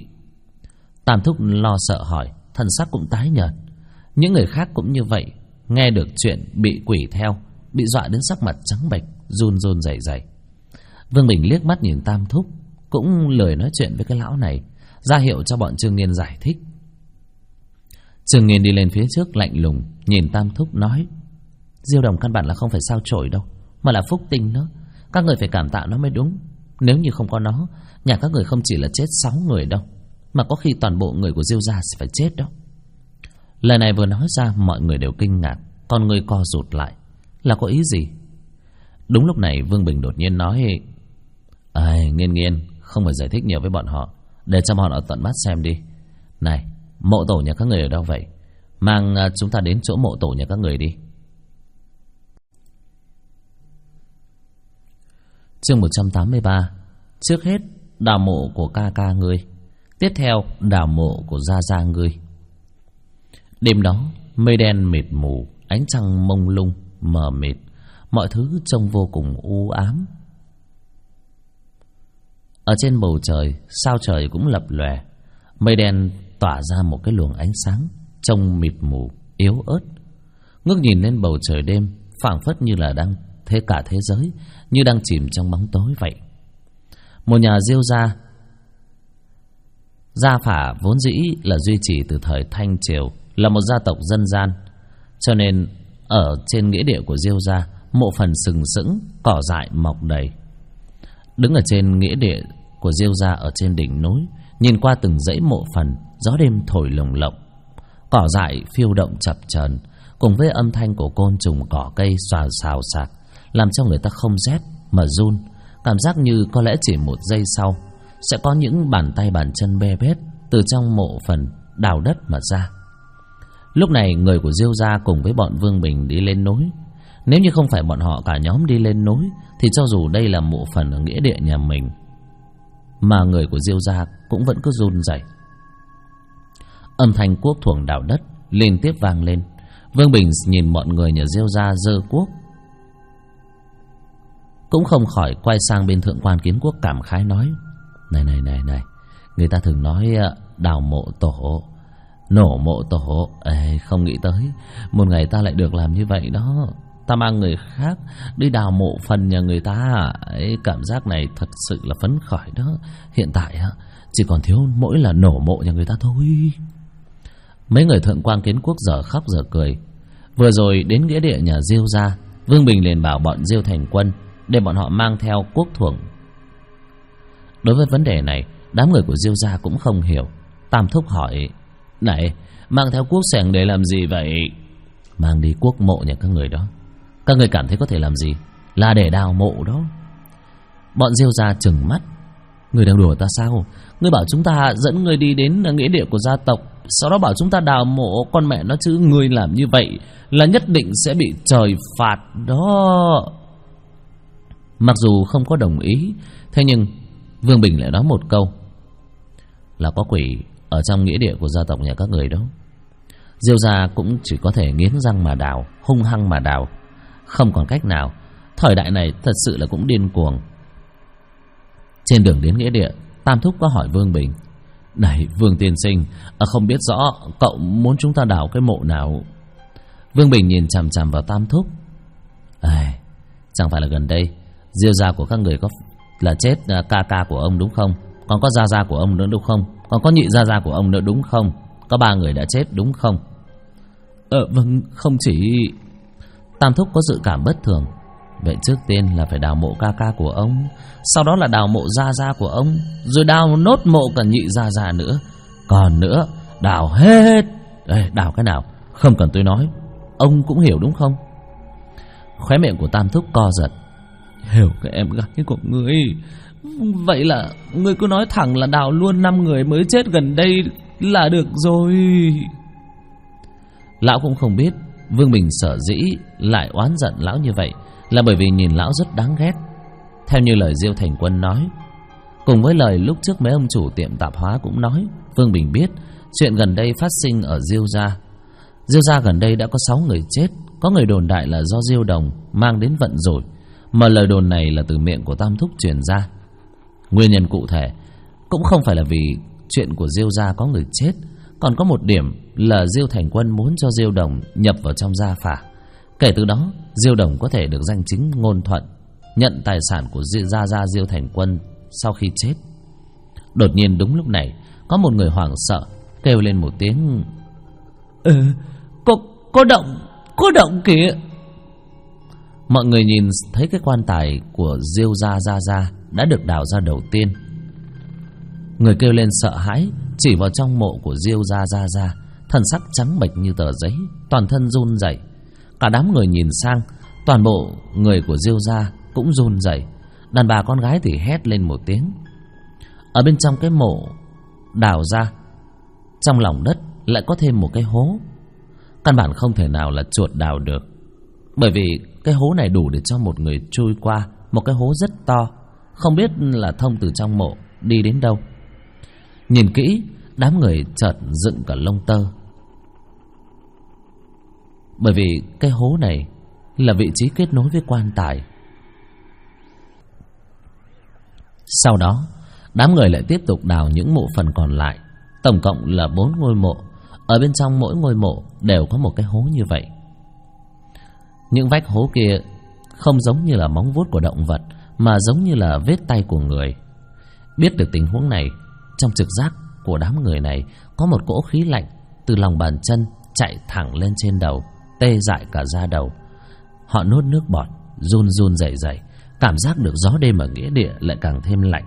Tam Thúc lo sợ hỏi, thần sắc cũng tái nhợt. Những người khác cũng như vậy, nghe được chuyện bị quỷ theo, bị dọa đến sắc mặt trắng bệch, run run rẩy rẩy. Vương Bình liếc mắt nhìn Tam Thúc, cũng lười nói chuyện với cái lão này, ra hiệu cho bọn Trương Nghiên giải thích. Trương Nghiên đi lên phía trước lạnh lùng nhìn Tam Thúc nói: Diêu Đồng căn bản là không phải sao chổi đâu, mà là phúc tinh đó. Các người phải cảm tạ nó mới đúng. Nếu như không có nó, nhà các người không chỉ là chết 6 người đâu, mà có khi toàn bộ người của Diêu gia sẽ phải chết đó. Lời này vừa nói ra, mọi người đều kinh ngạc, con người co rụt lại. Là có ý gì? Đúng lúc này Vương Bình đột nhiên nói: Nghiên, không phải giải thích nhiều với bọn họ, để cho bọn họ tận mắt xem đi. Này, mộ tổ nhà các người ở đâu vậy? Mang chúng ta đến chỗ mộ tổ nhà các người đi. Chương 183. Trước hết đào mộ của ca ca ngươi, tiếp theo đào mộ của gia gia ngươi. Đêm đó mây đen mịt mù, ánh trăng mông lung mờ mịt, mọi thứ trông vô cùng u ám. Ở trên bầu trời, sao trời cũng lập lòe, mây đen tỏa ra một cái luồng ánh sáng trông mịt mù, yếu ớt. Ngước nhìn lên bầu trời đêm, phảng phất như là đang cả thế giới như đang chìm trong bóng tối vậy. Một nhà Diêu gia, gia phả vốn dĩ là duy trì từ thời Thanh Triều, là một gia tộc dân gian, cho nên ở trên nghĩa địa của Diêu gia, mộ phần sừng sững, cỏ dại mọc đầy. Đứng ở trên nghĩa địa của Diêu gia ở trên đỉnh núi, nhìn qua từng dãy mộ phần, gió đêm thổi lồng lộng, cỏ dại phiêu động chập chờn, cùng với âm thanh của côn trùng cỏ cây xào xào xạc, làm cho người ta không rét mà run. Cảm giác như có lẽ chỉ một giây sau sẽ có những bàn tay bàn chân bê bết từ trong mộ phần đào đất mà ra. Lúc này người của Diêu gia cùng với bọn Vương Bình đi lên núi. Nếu như không phải bọn họ cả nhóm đi lên núi, thì cho dù đây là mộ phần ở nghĩa địa nhà mình, mà người của Diêu gia cũng vẫn cứ run rẩy. Âm thanh cuốc thuồng đào đất liên tiếp vang lên. Vương Bình nhìn mọi người nhà Diêu gia giơ cuốc, cũng không khỏi quay sang bên Thượng quan Kiến Quốc cảm khái nói: Này, người ta thường nói đào mộ tổ, nổ mộ tổ. Không nghĩ tới một ngày ta lại được làm như vậy đó. Ta mang người khác đi đào mộ phần nhà người ta, cảm giác này thật sự là phấn khởi đó. Hiện tại chỉ còn thiếu mỗi là nổ mộ nhà người ta thôi. Mấy người Thượng quan Kiến Quốc giờ khóc giờ cười. Vừa rồi đến nghĩa địa nhà Diêu gia, Vương Bình liền bảo bọn Diêu Thành Quân để bọn họ mang theo cuốc thuồng. Đối với vấn đề này, đám người của Diêu gia cũng không hiểu. Tam Thúc hỏi: Này, mang theo cuốc xẻng để làm gì vậy? Mang đi cuốc mộ nhà các người đó. Các người cảm thấy có thể làm gì? Là để đào mộ đó. Bọn Diêu gia trừng mắt: Người đang đùa ta sao? Người bảo chúng ta dẫn người đi đến nghĩa địa của gia tộc, sau đó bảo chúng ta đào mộ, con mẹ nó chứ. Người làm như vậy là nhất định sẽ bị trời phạt đó. Mặc dù không có đồng ý, thế nhưng Vương Bình lại nói một câu: Là có quỷ ở trong nghĩa địa của gia tộc nhà các người đó. Diêu gia cũng chỉ có thể nghiến răng mà đào, hung hăng mà đào, không còn cách nào. Thời đại này thật sự là cũng điên cuồng. Trên đường đến nghĩa địa, Tam Thúc có hỏi Vương Bình: "Này Vương tiên sinh, không biết rõ cậu muốn chúng ta đào cái mộ nào?" Vương Bình nhìn chằm chằm vào Tam Thúc. Chẳng phải là gần đây Diêu gia của các người có là chết ca ca của ông đúng không? Còn có gia gia của ông nữa đúng không? Còn có nhị gia gia của ông nữa đúng không? Có 3 người đã chết đúng không? Vâng, không chỉ. Tam Thúc có dự cảm bất thường. Vậy trước tiên là phải đào mộ ca ca của ông, sau đó là đào mộ gia gia của ông, rồi đào nốt mộ cả nhị gia gia nữa. Còn nữa, đào hết. Đào cái nào không cần tôi nói, ông cũng hiểu đúng không? Khóe miệng của Tam Thúc co giật. Hiểu cái em gái của ngươi. Vậy là ngươi cứ nói thẳng là đào luôn 5 người mới chết gần đây là được rồi. Lão cũng không biết Vương Bình sở dĩ lại oán giận lão như vậy là bởi vì nhìn lão rất đáng ghét. Theo như lời Diêu Thành Quân nói, cùng với lời lúc trước mấy ông chủ tiệm tạp hóa cũng nói, Vương Bình biết chuyện gần đây phát sinh ở Diêu gia. Diêu gia gần đây đã có 6 người chết. Có người đồn đại là do Diêu Đồng mang đến vận rủi, mà lời đồn này là từ miệng của Tam Thúc truyền ra. Nguyên nhân cụ thể cũng không phải là vì chuyện của Diêu gia có người chết, còn có một điểm là Diêu Thành Quân muốn cho Diêu Đồng nhập vào trong gia phả. Kể từ đó Diêu Đồng có thể được danh chính ngôn thuận nhận tài sản của gia gia Diêu Thành Quân sau khi chết. Đột nhiên đúng lúc này, có một người hoảng sợ kêu lên một tiếng: Có động kìa. Mọi người nhìn thấy cái quan tài của Diêu gia đã được đào ra đầu tiên. Người kêu lên sợ hãi, chỉ vào trong mộ của Diêu gia, thần sắc trắng bệch như tờ giấy, toàn thân run rẩy. Cả đám người nhìn sang, toàn bộ người của Diêu gia cũng run rẩy. Đàn bà con gái thì hét lên một tiếng. Ở bên trong cái mộ đào ra, trong lòng đất lại có thêm một cái hố. Căn bản không thể nào là chuột đào được, bởi vì cái hố này đủ để cho một người chui qua. Một cái hố rất to, không biết là thông từ trong mộ đi đến đâu. Nhìn kỹ, đám người chợt dựng cả lông tơ, bởi vì cái hố này là vị trí kết nối với quan tài. Sau đó, đám người lại tiếp tục đào những mộ phần còn lại. Tổng cộng là 4 ngôi mộ. Ở bên trong mỗi ngôi mộ đều có một cái hố như vậy. Những vách hố kia không giống như là móng vuốt của động vật, mà giống như là vết tay của người. Biết được tình huống này, trong trực giác của đám người này có một cỗ khí lạnh từ lòng bàn chân chạy thẳng lên trên đầu, tê dại cả da đầu. Họ nuốt nước bọt, run run rẩy rẩy, cảm giác được gió đêm ở nghĩa địa lại càng thêm lạnh.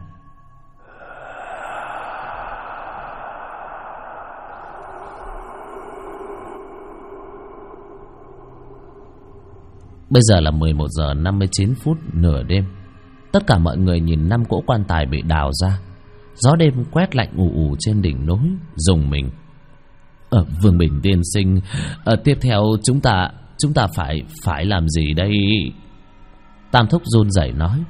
Bây giờ là 11 giờ 59 phút nửa đêm. Tất cả mọi người nhìn 5 cỗ quan tài bị đào ra. Gió đêm quét lạnh ù ù trên đỉnh núi, rùng mình. Vương Bình tiên sinh, tiếp theo chúng ta phải làm gì đây? Tam Thúc run rẩy nói.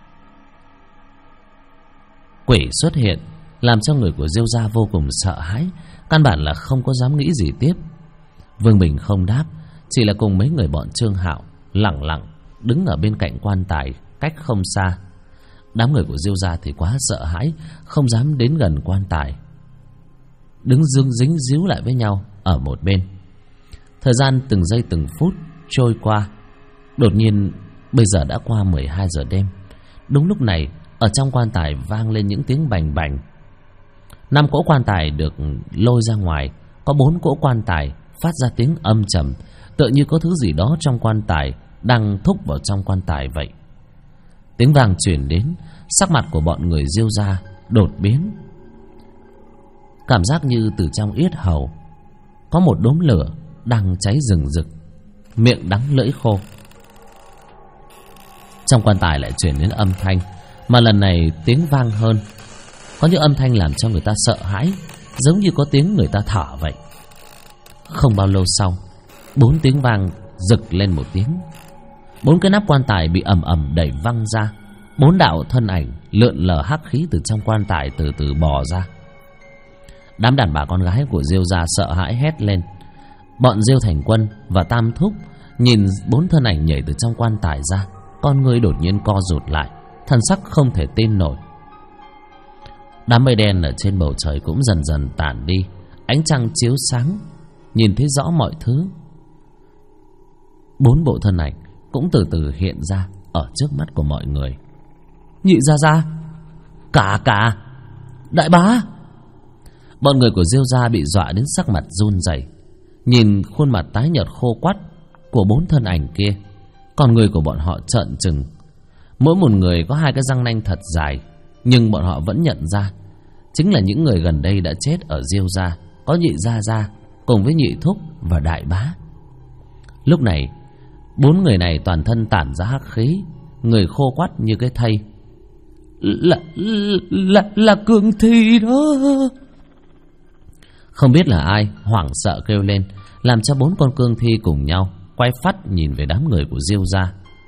Quỷ xuất hiện làm cho người của Diêu gia vô cùng sợ hãi, căn bản là không có dám nghĩ gì tiếp. Vương Bình không đáp, chỉ là cùng mấy người bọn Trương Hạo lẳng lặng đứng ở bên cạnh quan tài cách không xa. Đám người của Diêu gia thì quá sợ hãi, không dám đến gần quan tài, đứng dính díu lại với nhau ở một bên. Thời gian từng giây từng phút trôi qua. Đột nhiên bây giờ đã qua 12 giờ đêm. Đúng lúc này, ở trong quan tài vang lên những tiếng bành bành. 5 cỗ quan tài được lôi ra ngoài. Có 4 cỗ quan tài phát ra tiếng âm trầm, tựa như có thứ gì đó trong quan tài đang thúc vào trong quan tài vậy. Tiếng vang truyền đến, sắc mặt của bọn người Diêu gia đột biến. Cảm giác như từ trong yết hầu có một đốm lửa đang cháy rừng rực, miệng đắng lưỡi khô. Trong quan tài lại truyền đến âm thanh, mà lần này tiếng vang hơn. Có những âm thanh làm cho người ta sợ hãi, giống như có tiếng người ta thở vậy. Không bao lâu sau, 4 tiếng vang rực lên một tiếng. 4 cái nắp quan tài bị ầm ầm đẩy văng ra. 4 đạo thân ảnh lượn lờ hắc khí từ trong quan tài từ từ bò ra. Đám đàn bà con gái của Diêu gia sợ hãi hét lên. Bọn Diêu Thành Quân và Tam Thúc nhìn 4 thân ảnh nhảy từ trong quan tài ra, con người đột nhiên co rụt lại, thần sắc không thể tin nổi. Đám mây đen ở trên bầu trời cũng dần dần tản đi, ánh trăng chiếu sáng, nhìn thấy rõ mọi thứ. 4 bộ thân ảnh cũng từ từ hiện ra ở trước mắt của mọi người. Nhị gia gia, cả đại bá. Bọn người của Diêu gia bị dọa đến sắc mặt run rẩy, nhìn khuôn mặt tái nhợt khô quắt của 4 thân ảnh kia, còn người của bọn họ trợn trừng. Mỗi một người có 2 cái răng nanh thật dài, nhưng bọn họ vẫn nhận ra chính là những người gần đây đã chết ở Diêu gia, có Nhị gia gia cùng với Nhị thúc và đại bá. Lúc này 4 người này toàn thân tản ra hắc khí, người khô quắt như cái thây. Là Cương Thi đó. Không biết là ai hoảng sợ kêu lên, làm cho 4 con cương thi cùng nhau quay phắt nhìn về đám người của Diêu gia.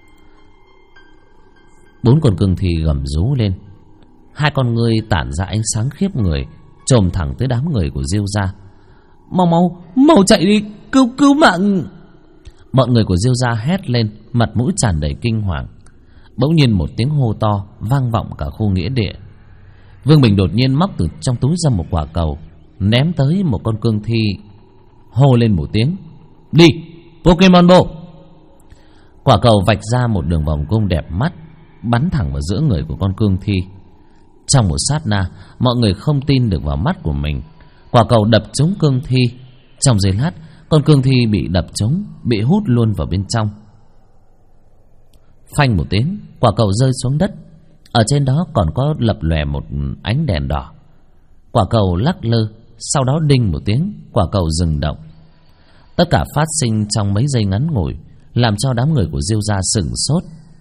4 con cương thi gầm rú lên, 2 con ngươi tản ra ánh sáng khiếp người, chồm thẳng tới đám người của Diêu gia. Mau chạy đi, cứu mạng! Mọi người của Diêu gia hét lên, mặt mũi tràn đầy kinh hoàng. Bỗng nhiên một tiếng hô to vang vọng cả khu nghĩa địa. Vương Bình đột nhiên móc từ trong túi ra một quả cầu, ném tới một con cương thi, hô lên một tiếng: đi, Pokemon Bo! Quả cầu vạch ra một đường vòng cung đẹp mắt, bắn thẳng vào giữa người của con cương thi. Trong một sát na, mọi người không tin được vào mắt của mình. Quả cầu đập trúng cương thi. Trong giây lát, con cương thi bị đập trúng, bị hút luôn vào bên trong. Phanh một tiếng, quả cầu rơi xuống đất. Ở trên đó còn có lập lòe một ánh đèn đỏ. Quả cầu lắc lư, sau đó đinh một tiếng, quả cầu dừng động. Tất cả phát sinh trong mấy giây ngắn ngủi, làm cho đám người của Diêu gia sửng sốt.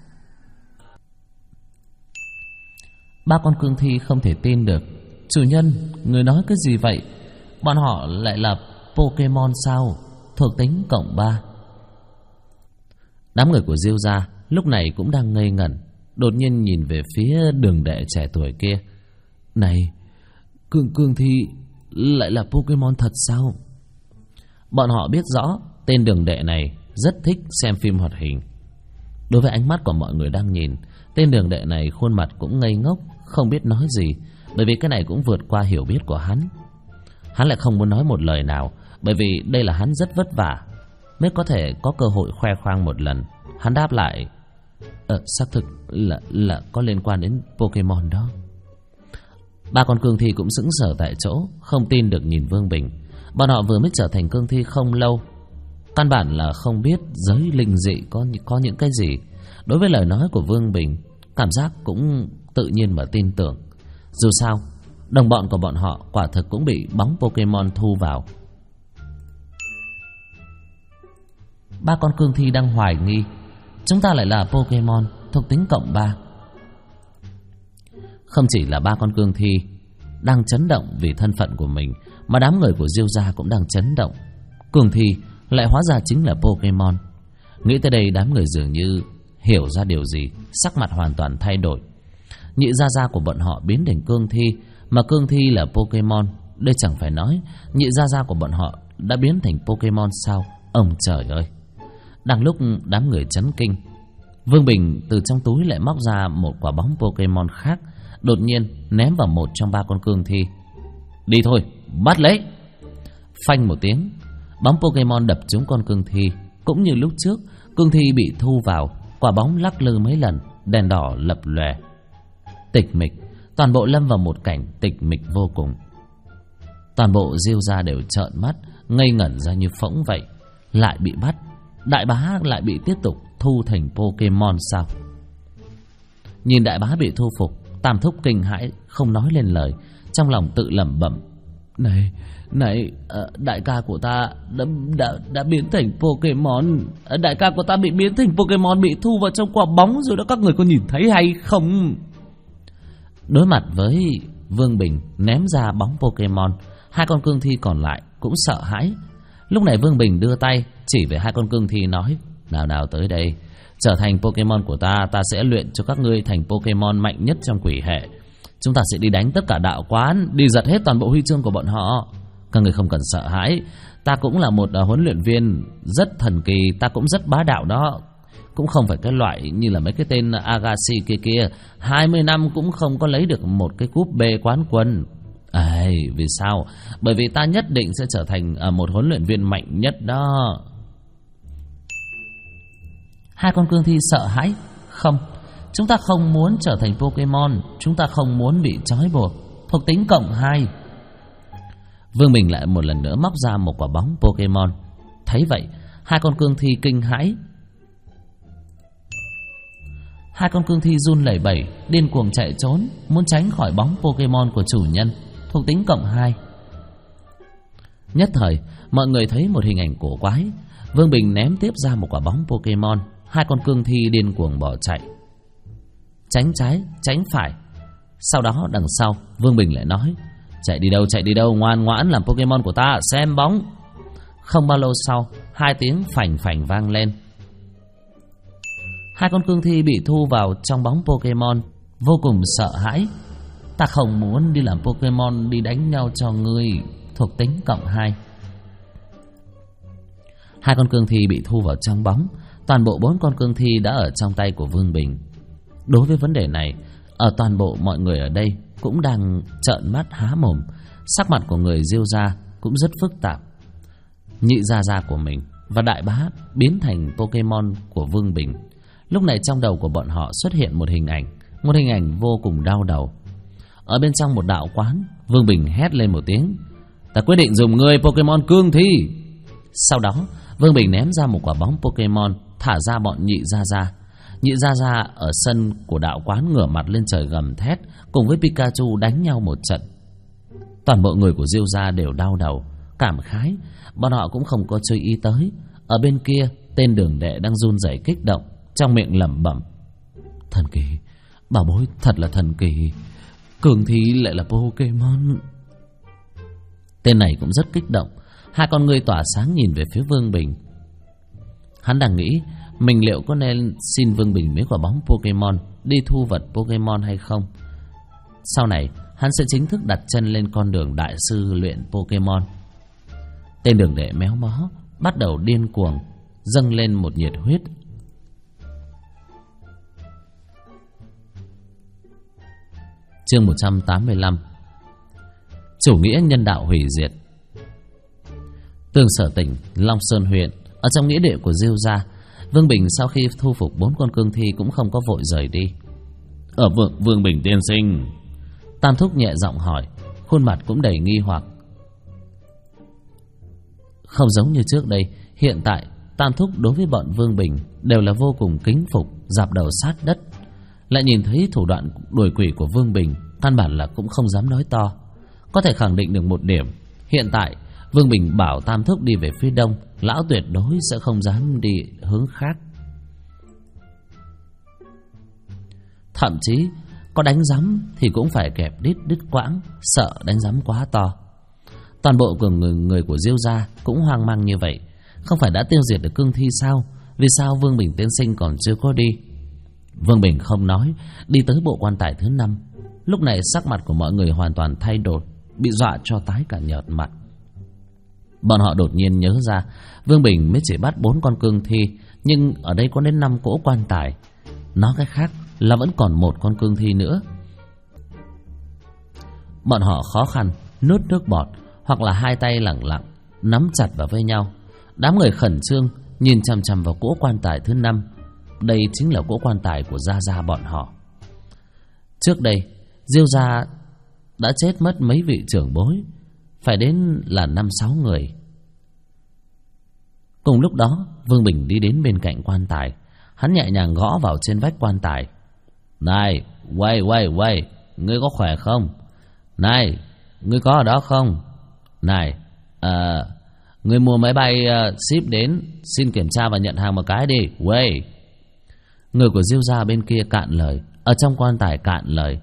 3 con cương thi không thể tin được. Chủ nhân, người nói cái gì vậy? Bọn họ lại là Pokemon sao? Thuộc tính cộng 3. Đám người của Diêu gia lúc này cũng đang ngây ngẩn, đột nhiên nhìn về phía Đường đệ trẻ tuổi kia. Này, cương thi lại là Pokemon thật sao? Bọn họ biết rõ tên Đường đệ này rất thích xem phim hoạt hình. Đối với ánh mắt của mọi người đang nhìn, tên Đường đệ này khuôn mặt cũng ngây ngốc, không biết nói gì, bởi vì cái này cũng vượt qua hiểu biết của hắn. Hắn lại không muốn nói một lời nào, bởi vì đây là hắn rất vất vả mới có thể có cơ hội khoe khoang một lần. Hắn đáp lại: xác thực là có liên quan đến Pokemon đó. 3 con cương thi cũng sững sờ tại chỗ, không tin được nhìn Vương Bình. Bọn họ vừa mới trở thành cương thi không lâu, căn bản là không biết giới linh dị có những cái gì. Đối với lời nói của Vương Bình, cảm giác cũng tự nhiên mà tin tưởng. Dù sao, đồng bọn của bọn họ quả thực cũng bị bóng Pokemon thu vào. 3 con cương thi đang hoài nghi chúng ta lại là Pokemon thuộc tính cộng 3. Không chỉ là 3 con cương thi đang chấn động vì thân phận của mình, mà đám người của Diêu gia cũng đang chấn động. Cương thi lại hóa ra chính là Pokemon. Nghĩ tới đây, đám người dường như hiểu ra điều gì, sắc mặt hoàn toàn thay đổi. Nhị gia gia của bọn họ biến thành cương thi, mà cương thi là Pokemon. Đây chẳng phải nói nhị gia gia của bọn họ đã biến thành Pokemon sao? Ông trời ơi! Đang lúc đám người chấn kinh, Vương Bình từ trong túi lại móc ra một quả bóng Pokemon khác, đột nhiên ném vào một trong 3 con cương thi. Đi thôi, bắt lấy! Phanh một tiếng, bóng Pokemon đập trúng con cương thi. Cũng như lúc trước, cương thi bị thu vào, quả bóng lắc lư mấy lần, đèn đỏ lập lòe. Tịch mịch, toàn bộ lâm vào một cảnh tịch mịch vô cùng. Toàn bộ Diêu gia đều trợn mắt, ngây ngẩn ra như phỗng vậy. Lại bị bắt, đại bá lại bị tiếp tục thu thành Pokemon sao? Nhìn đại bá bị thu phục, Tam Thúc kinh hãi không nói lên lời, trong lòng tự lẩm bẩm: Này, đại ca của ta đã biến thành Pokemon. Đại ca của ta bị biến thành Pokemon, bị thu vào trong quả bóng rồi đó, các người có nhìn thấy hay không? Đối mặt với Vương Bình ném ra bóng Pokemon, 2 con cương thi còn lại cũng sợ hãi. Lúc này Vương Bình đưa tay chỉ về 2 con cương thi nói: Nào tới đây, trở thành Pokemon của ta, ta sẽ luyện cho các ngươi thành Pokemon mạnh nhất trong quỷ hệ. Chúng ta sẽ đi đánh tất cả đạo quán, đi giật hết toàn bộ huy chương của bọn họ. Các người không cần sợ hãi. Ta cũng là một huấn luyện viên rất thần kỳ, ta cũng rất bá đạo đó. Cũng không phải cái loại như là mấy cái tên Agassi kia 20 năm cũng không có lấy được một cái cúp B quán quân. Vì sao? Bởi vì ta nhất định sẽ trở thành một huấn luyện viên mạnh nhất đó. Hai con cương thi sợ hãi. Không, chúng ta không muốn trở thành Pokemon. Chúng ta không muốn bị trói buộc. Thuộc tính cộng 2. Vương Bình lại một lần nữa móc ra một quả bóng Pokemon. Thấy vậy, hai con cương thi kinh hãi. Hai con cương thi run lẩy bẩy, điên cuồng chạy trốn, muốn tránh khỏi bóng Pokemon của chủ nhân. Thuộc tính cộng 2. Nhất thời, mọi người thấy một hình ảnh cổ quái. Vương Bình ném tiếp ra một quả bóng Pokemon. Hai con cương thi điên cuồng bỏ chạy, tránh trái, tránh phải. Sau đó đằng sau, Vương Bình lại nói: chạy đi đâu, ngoan ngoãn làm Pokemon của ta, xem bóng. Không bao lâu sau, hai tiếng phành phành vang lên. Hai con cương thi bị thu vào trong bóng Pokemon, vô cùng sợ hãi. Ta không muốn đi làm Pokemon đi đánh nhau cho ngươi. Thuộc tính cộng 2. Hai con cương thi bị thu vào trong bóng. Toàn bộ 4 con cương thi đã ở trong tay của Vương Bình. Đối với vấn đề này, ở toàn bộ mọi người ở đây cũng đang trợn mắt há mồm. Sắc mặt của người Diêu gia cũng rất phức tạp. Nhị gia gia của mình và đại bá biến thành Pokemon của Vương Bình. Lúc này trong đầu của bọn họ xuất hiện một hình ảnh vô cùng đau đầu. Ở bên trong một đạo quán, Vương Bình hét lên một tiếng: ta quyết định dùng ngươi Pokemon cương thi. Sau đó Vương Bình ném ra một quả bóng Pokemon, thả ra bọn nhị gia gia. Nhị gia gia ở sân của đạo quán ngửa mặt lên trời gầm thét, cùng với Pikachu đánh nhau một trận. Toàn bộ người của Diêu gia đều đau đầu, cảm khái. Bọn họ cũng không có chú ý tới. Ở bên kia, tên Đường Đệ đang run rẩy kích động, trong miệng lẩm bẩm: thần kỳ, bảo bối thật là thần kỳ, cường thi lại là Pokemon. Tên này cũng rất kích động, hai con ngươi tỏa sáng nhìn về phía Vương Bình. Hắn đang nghĩ mình liệu có nên xin Vương Bình mấy quả bóng Pokemon đi thu vật Pokemon hay không. Sau này hắn sẽ chính thức đặt chân lên con đường đại sư luyện Pokemon. Tên Đường Đệ méo mó, bắt đầu điên cuồng, dâng lên một nhiệt huyết. Chương 185. Chủ nghĩa nhân đạo hủy diệt. Tương Sở tỉnh, Long Sơn huyện, ở trong nghĩa địa của Diêu gia. Vương Bình sau khi thu phục 4 con cương thi cũng không có vội rời đi. Ở Vương Bình tiên sinh, Tam Thúc nhẹ giọng hỏi, khuôn mặt cũng đầy nghi hoặc. Không giống như trước đây, hiện tại Tam Thúc đối với bọn Vương Bình đều là vô cùng kính phục, dạp đầu sát đất. Lại nhìn thấy thủ đoạn đuổi quỷ của Vương Bình, căn bản là cũng không dám nói to. Có thể khẳng định được một điểm, hiện tại Vương Bình bảo Tam Thúc đi về phía đông, lão tuyệt đối sẽ không dám đi hướng khác. Thậm chí có đánh giấm thì cũng phải kẹp đứt quãng, sợ đánh giấm quá to. Toàn bộ của người của Diêu gia cũng hoang mang như vậy. Không phải đã tiêu diệt được cương thi sao? Vì sao Vương Bình tiên sinh còn chưa có đi? Vương Bình không nói, đi tới bộ quan tài thứ 5. Lúc này sắc mặt của mọi người hoàn toàn thay đổi, bị dọa cho tái cả nhợt mặt. Bọn họ đột nhiên nhớ ra, Vương Bình mới chỉ bắt 4 con cương thi, nhưng ở đây có đến 5 cỗ quan tài. Nói cách khác là vẫn còn 1 con cương thi nữa. Bọn họ khó khăn nuốt nước bọt, hoặc là hai tay lẳng lặng nắm chặt vào với nhau. Đám người khẩn trương nhìn chằm chằm vào cỗ quan tài thứ 5. Đây chính là cỗ quan tài của gia gia bọn họ. Trước đây Diêu gia đã chết mất mấy vị trưởng bối, phải đến là 5-6 người. Cùng lúc đó Vương Bình đi đến bên cạnh quan tài. Hắn nhẹ nhàng gõ vào trên vách quan tài. Này, quay, ngươi có khỏe không? Này, ngươi có ở đó không? Này, ngươi mua máy bay ship đến, xin kiểm tra và nhận hàng một cái đi. Quay. Người của Diêu gia bên kia cạn lời, ở trong quan tài cạn lời.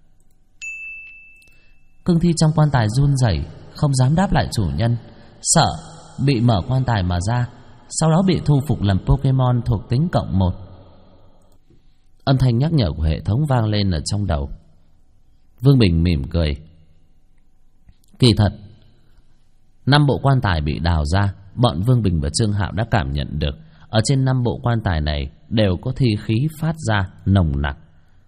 Cương thi trong quan tài run rẩy, không dám đáp lại chủ nhân, sợ bị mở quan tài mà ra, sau đó bị thu phục làm Pokemon thuộc tính cộng 1. Âm thanh nhắc nhở của hệ thống vang lên ở trong đầu. Vương Bình mỉm cười. Kỳ thật, 5 bộ quan tài bị đào ra, bọn Vương Bình và Trương Hạo đã cảm nhận được ở trên 5 bộ quan tài này đều có thi khí phát ra nồng nặc.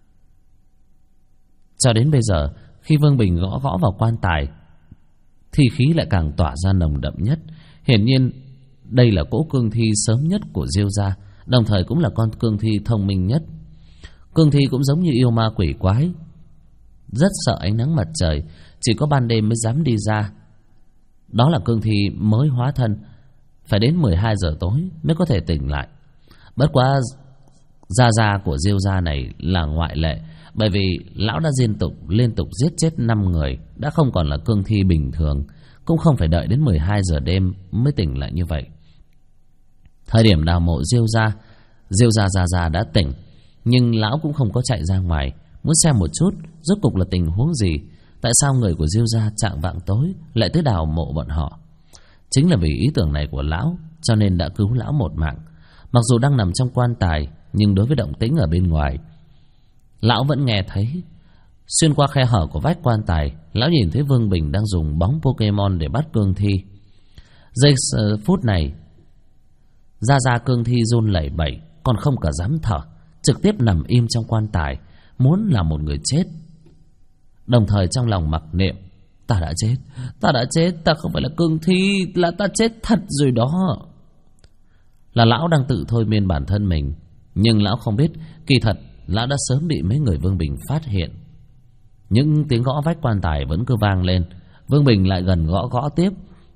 Cho đến bây giờ, khi Vương Bình gõ vào quan tài, thi khí lại càng tỏa ra nồng đậm nhất. Hiển nhiên đây là cỗ cương thi sớm nhất của Diêu gia, đồng thời cũng là con cương thi thông minh nhất. Cương thi cũng giống như yêu ma quỷ quái, rất sợ ánh nắng mặt trời, chỉ có ban đêm mới dám đi ra. Đó là cương thi mới hóa thân, phải đến 12 giờ tối mới có thể tỉnh lại. Bất quá gia của Diêu gia này là ngoại lệ, bởi vì lão đã liên tục giết chết 5 người, đã không còn là cương thi bình thường, cũng không phải đợi đến 12 giờ đêm mới tỉnh lại như vậy. Thời điểm đào mộ Diêu gia đã tỉnh, nhưng lão cũng không có chạy ra ngoài, muốn xem một chút rốt cục là tình huống gì, tại sao người của Diêu gia chạng vạng tối lại tới đào mộ bọn họ. Chính là vì ý tưởng này của lão, cho nên đã cứu lão một mạng. Mặc dù đang nằm trong quan tài, nhưng đối với động tĩnh ở bên ngoài, lão vẫn nghe thấy. Xuyên qua khe hở của vách quan tài, lão nhìn thấy Vương Bình đang dùng bóng Pokemon để bắt cương thi. Giây phút này, gia cương thi run lẩy bẩy, còn không cả dám thở, trực tiếp nằm im trong quan tài, muốn là một người chết. Đồng thời trong lòng mặc niệm: ta đã chết, ta không phải là cương thi, là ta chết thật rồi đó. Là lão đang tự thôi miên bản thân mình, nhưng lão không biết kỳ thật lão đã sớm bị mấy người Vương Bình phát hiện. Những tiếng gõ vách quan tài vẫn cứ vang lên. Vương Bình lại gần gõ tiếp.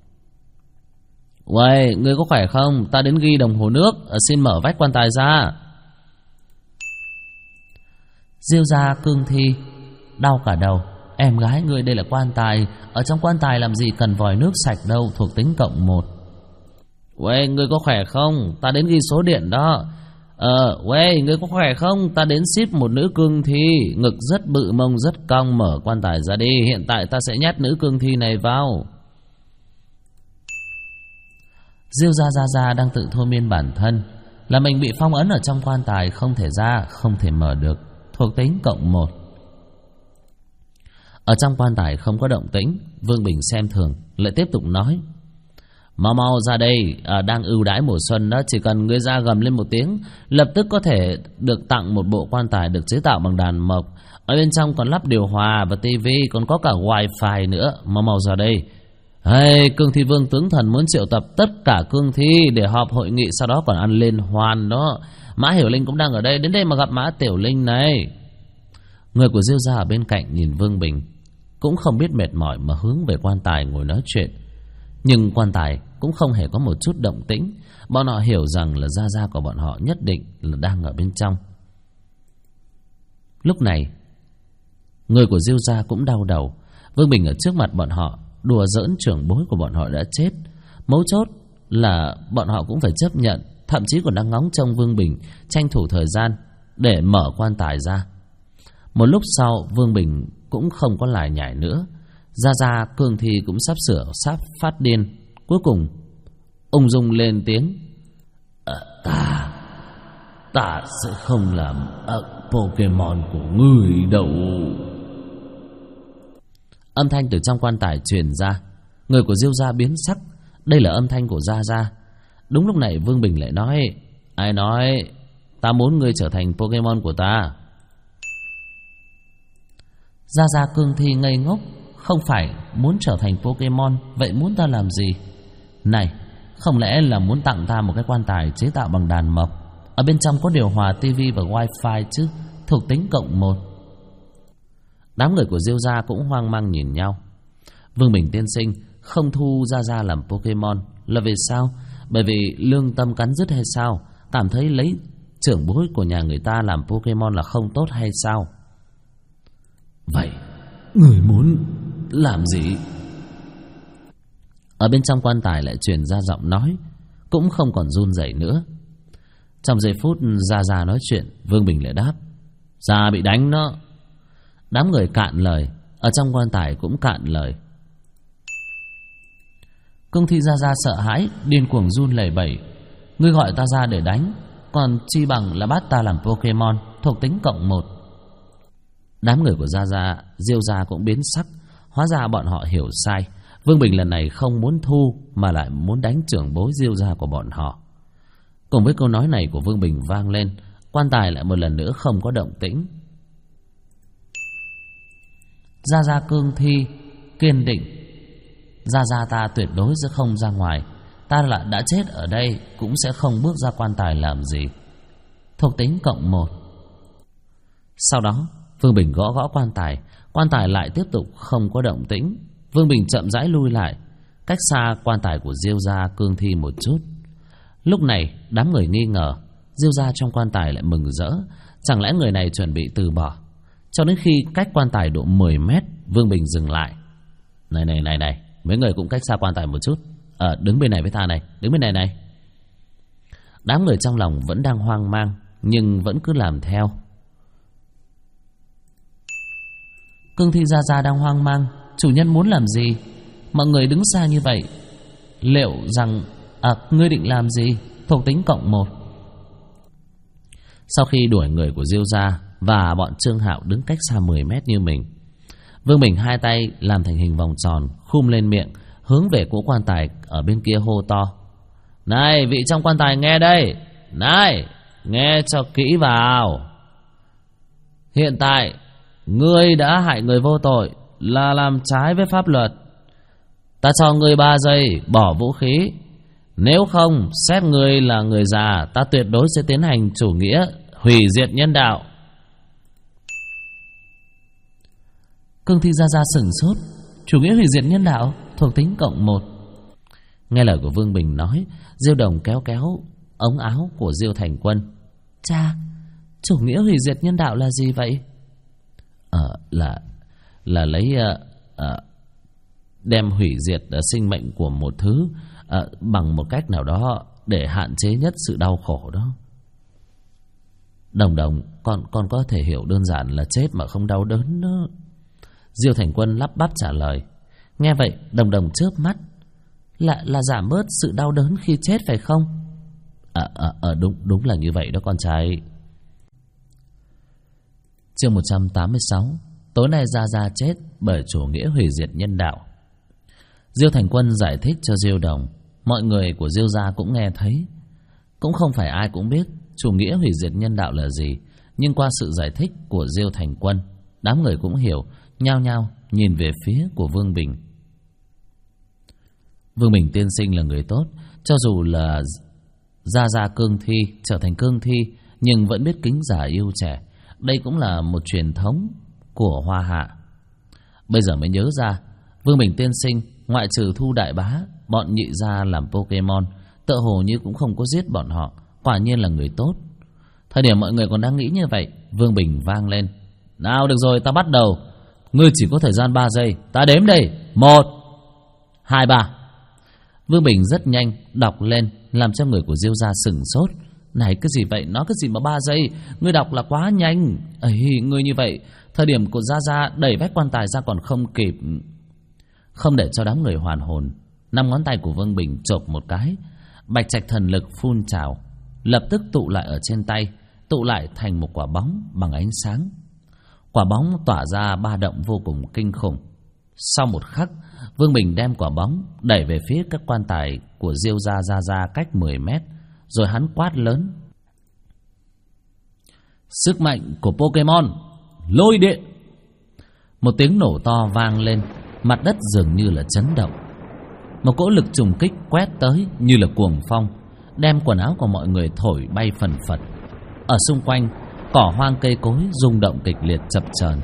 Uầy, ngươi có khỏe không? Ta đến ghi đồng hồ nước, xin mở vách quan tài ra. Diêu gia cương thi đau cả đầu. Em gái ngươi, đây là quan tài, ở trong quan tài làm gì cần vòi nước sạch đâu, thuộc tính cộng 1. Uầy, ngươi có khỏe không? Ta đến ghi số điện đó. Uầy, ngươi có khỏe không? Ta đến ship một nữ cương thi, ngực rất bự, mông rất cong, mở quan tài ra đi, hiện tại ta sẽ nhét nữ cương thi này vào. Diêu gia đang tự thôi miên bản thân, là mình bị phong ấn ở trong quan tài, không thể ra, không thể mở được, thuộc tính cộng 1. Ở trong quan tài không có động tĩnh, Vương Bình xem thường, lại tiếp tục nói: Mau ra đây, đang ưu đãi mùa xuân đó, chỉ cần ngươi ra gầm lên một tiếng, lập tức có thể được tặng một bộ quan tài được chế tạo bằng đàn mộc. Ở bên trong còn lắp điều hòa và tivi, còn có cả wifi nữa. Mau ra đây. Hey, cương thi vương tướng thần muốn triệu tập tất cả cương thi để họp hội nghị, sau đó còn ăn liên hoan đó. Mã Hiểu Linh cũng đang ở đây, đến đây mà gặp Mã Tiểu Linh này. Người của Diêu gia ở bên cạnh nhìn Vương Bình, cũng không biết mệt mỏi mà hướng về quan tài ngồi nói chuyện. Nhưng quan tài cũng không hề có một chút động tĩnh. Bọn họ hiểu rằng là gia của bọn họ nhất định là đang ở bên trong. Lúc này, người của Diêu gia cũng đau đầu. Vương Bình ở trước mặt bọn họ đùa giỡn trưởng bối của bọn họ đã chết. Mấu chốt là bọn họ cũng phải chấp nhận, thậm chí còn đang ngóng trông Vương Bình tranh thủ thời gian để mở quan tài ra. Một lúc sau, Vương Bình cũng không có lải nhải nữa. Gia cương thi cũng sắp phát điên. Cuối cùng ung dung lên tiếng: Ta sẽ không làm Pokemon của ngươi đâu. Âm thanh từ trong quan tài truyền ra. Người của Diêu gia biến sắc, đây là âm thanh của Gia. Đúng lúc này Vương Bình lại nói: Ai nói? Ta muốn ngươi trở thành Pokemon của ta. Gia cương thi ngây ngốc: Không phải muốn trở thành Pokemon, vậy muốn ta làm gì? Này, không lẽ là muốn tặng ta một cái quan tài chế tạo bằng đàn mộc, ở bên trong có điều hòa, tivi và wifi chứ, thuộc tính cộng 1. Đám người của Diêu gia cũng hoang mang nhìn nhau. Vương Bình tiên sinh không thu Gia làm Pokemon là vì sao? Bởi vì lương tâm cắn rứt hay sao? Cảm thấy lấy trưởng bối của nhà người ta làm Pokemon là không tốt hay sao? Vậy người muốn làm gì? Ở bên trong quan tài lại truyền ra giọng nói, cũng không còn run rẩy nữa. Trong giây phút Gia nói chuyện, Vương Bình lại đáp: Gia bị đánh đó. Đám người cạn lời, ở trong quan tài cũng cạn lời. Cương thi Gia sợ hãi, điên cuồng run lẩy bẩy: Ngươi gọi ta ra để đánh, còn chi bằng là bắt ta làm Pokemon, thuộc tính cộng 1. Đám người của Diêu gia cũng biến sắc. Hóa ra bọn họ hiểu sai. Vương Bình lần này không muốn thu mà lại muốn đánh trưởng bối Diêu gia của bọn họ. Cùng với câu nói này của Vương Bình vang lên, quan tài lại một lần nữa không có động tĩnh. Gia Cương Thi kiên định: Gia ta tuyệt đối sẽ không ra ngoài. Ta đã chết ở đây cũng sẽ không bước ra quan tài làm gì. Thuộc tính +1. Sau đó Vương Bình gõ gõ quan tài lại tiếp tục không có động tĩnh. Vương Bình chậm rãi lui lại, cách xa quan tài của Diêu gia Cương Thi một chút. Lúc này đám người nghi ngờ, Diêu gia trong quan tài lại mừng rỡ. Chẳng lẽ người này chuẩn bị từ bỏ? Cho đến khi cách quan tài độ 10 mét, Vương Bình dừng lại. Này, mấy người cũng cách xa quan tài một chút. Đứng bên này với ta này, đứng bên này này. Đám người trong lòng vẫn đang hoang mang, nhưng vẫn cứ làm theo. Cương Thi Gia đang hoang mang, chủ nhân muốn làm gì? Mọi người đứng xa như vậy, liệu rằng ngươi định làm gì? Thuộc tính +1. Sau khi đuổi người của Diêu gia và bọn Trương Hạo đứng cách xa 10 mét như mình, Vương Bình hai tay làm thành hình vòng tròn, khum lên miệng, hướng về cỗ quan tài ở bên kia hô to: Này, vị trong quan tài nghe đây! Này, nghe cho kỹ vào! Hiện tại ngươi đã hại người vô tội, là làm trái với pháp luật. Ta cho ngươi 3 giây bỏ vũ khí. Nếu không, xét ngươi là người già, ta tuyệt đối sẽ tiến hành chủ nghĩa hủy diệt nhân đạo. Cương Thi Gia sửng sốt. Chủ nghĩa hủy diệt nhân đạo, thuộc tính +1. Nghe lời của Vương Bình nói, Diêu Đồng kéo ống áo của Diêu Thành Quân. Cha, chủ nghĩa hủy diệt nhân đạo là gì vậy? Là lấy đem hủy diệt sinh mệnh của một thứ bằng một cách nào đó để hạn chế nhất sự đau khổ đó. Đồng, con có thể hiểu đơn giản là chết mà không đau đớn đó. Diêu Thành Quân lắp bắp trả lời. Nghe vậy, Đồng chớp mắt. Là giảm bớt sự đau đớn khi chết phải không? Đúng là như vậy đó con trai. Chương 186. Tối nay Gia chết bởi chủ nghĩa hủy diệt nhân đạo. Diêu Thành Quân giải thích cho Diêu Đồng. Mọi người của Diêu gia cũng nghe thấy. Cũng không phải ai cũng biết chủ nghĩa hủy diệt nhân đạo là gì, nhưng qua sự giải thích của Diêu Thành Quân, đám người cũng hiểu, nhao nhao nhìn về phía của Vương Bình. Vương Bình tiên sinh là người tốt, cho dù là Gia Cương Thi trở thành Cương Thi, nhưng vẫn biết kính già yêu trẻ. Đây cũng là một truyền thống của Hoa Hạ. Bây giờ mới nhớ ra, Vương Bình tiên sinh ngoại trừ Thu đại bá, bọn Nhị gia làm Pokemon, tựa hồ như cũng không có giết bọn họ. Quả nhiên là người tốt. Thời điểm mọi người còn đang nghĩ như vậy, Vương Bình vang lên. Nào được rồi, ta bắt đầu. Ngươi chỉ có thời gian 3 giây. Ta đếm đây. 1, 2, 3. Vương Bình rất nhanh đọc lên, làm cho người của Diêu gia sửng sốt. Này, cái gì vậy? Nói cái gì mà 3 giây? Ngươi đọc là quá nhanh. Ấy, ngươi như vậy, thời điểm của Gia đẩy vách quan tài ra còn không kịp. Không để cho đám người hoàn hồn, 5 ngón tay của Vương Bình chộp một cái, bạch trạch thần lực phun trào, lập tức tụ lại ở trên tay, tụ lại thành một quả bóng bằng ánh sáng. Quả bóng tỏa ra ba động vô cùng kinh khủng. Sau một khắc, Vương Bình đem quả bóng đẩy về phía các quan tài của Diêu gia cách 10 mét, rồi hắn quát lớn. Sức mạnh của Pokemon, lôi điện! Một tiếng nổ to vang lên, mặt đất dường như là chấn động. Một cỗ lực trùng kích quét tới như là cuồng phong, đem quần áo của mọi người thổi bay phần phật. Ở xung quanh, cỏ hoang cây cối rung động kịch liệt chập chờn.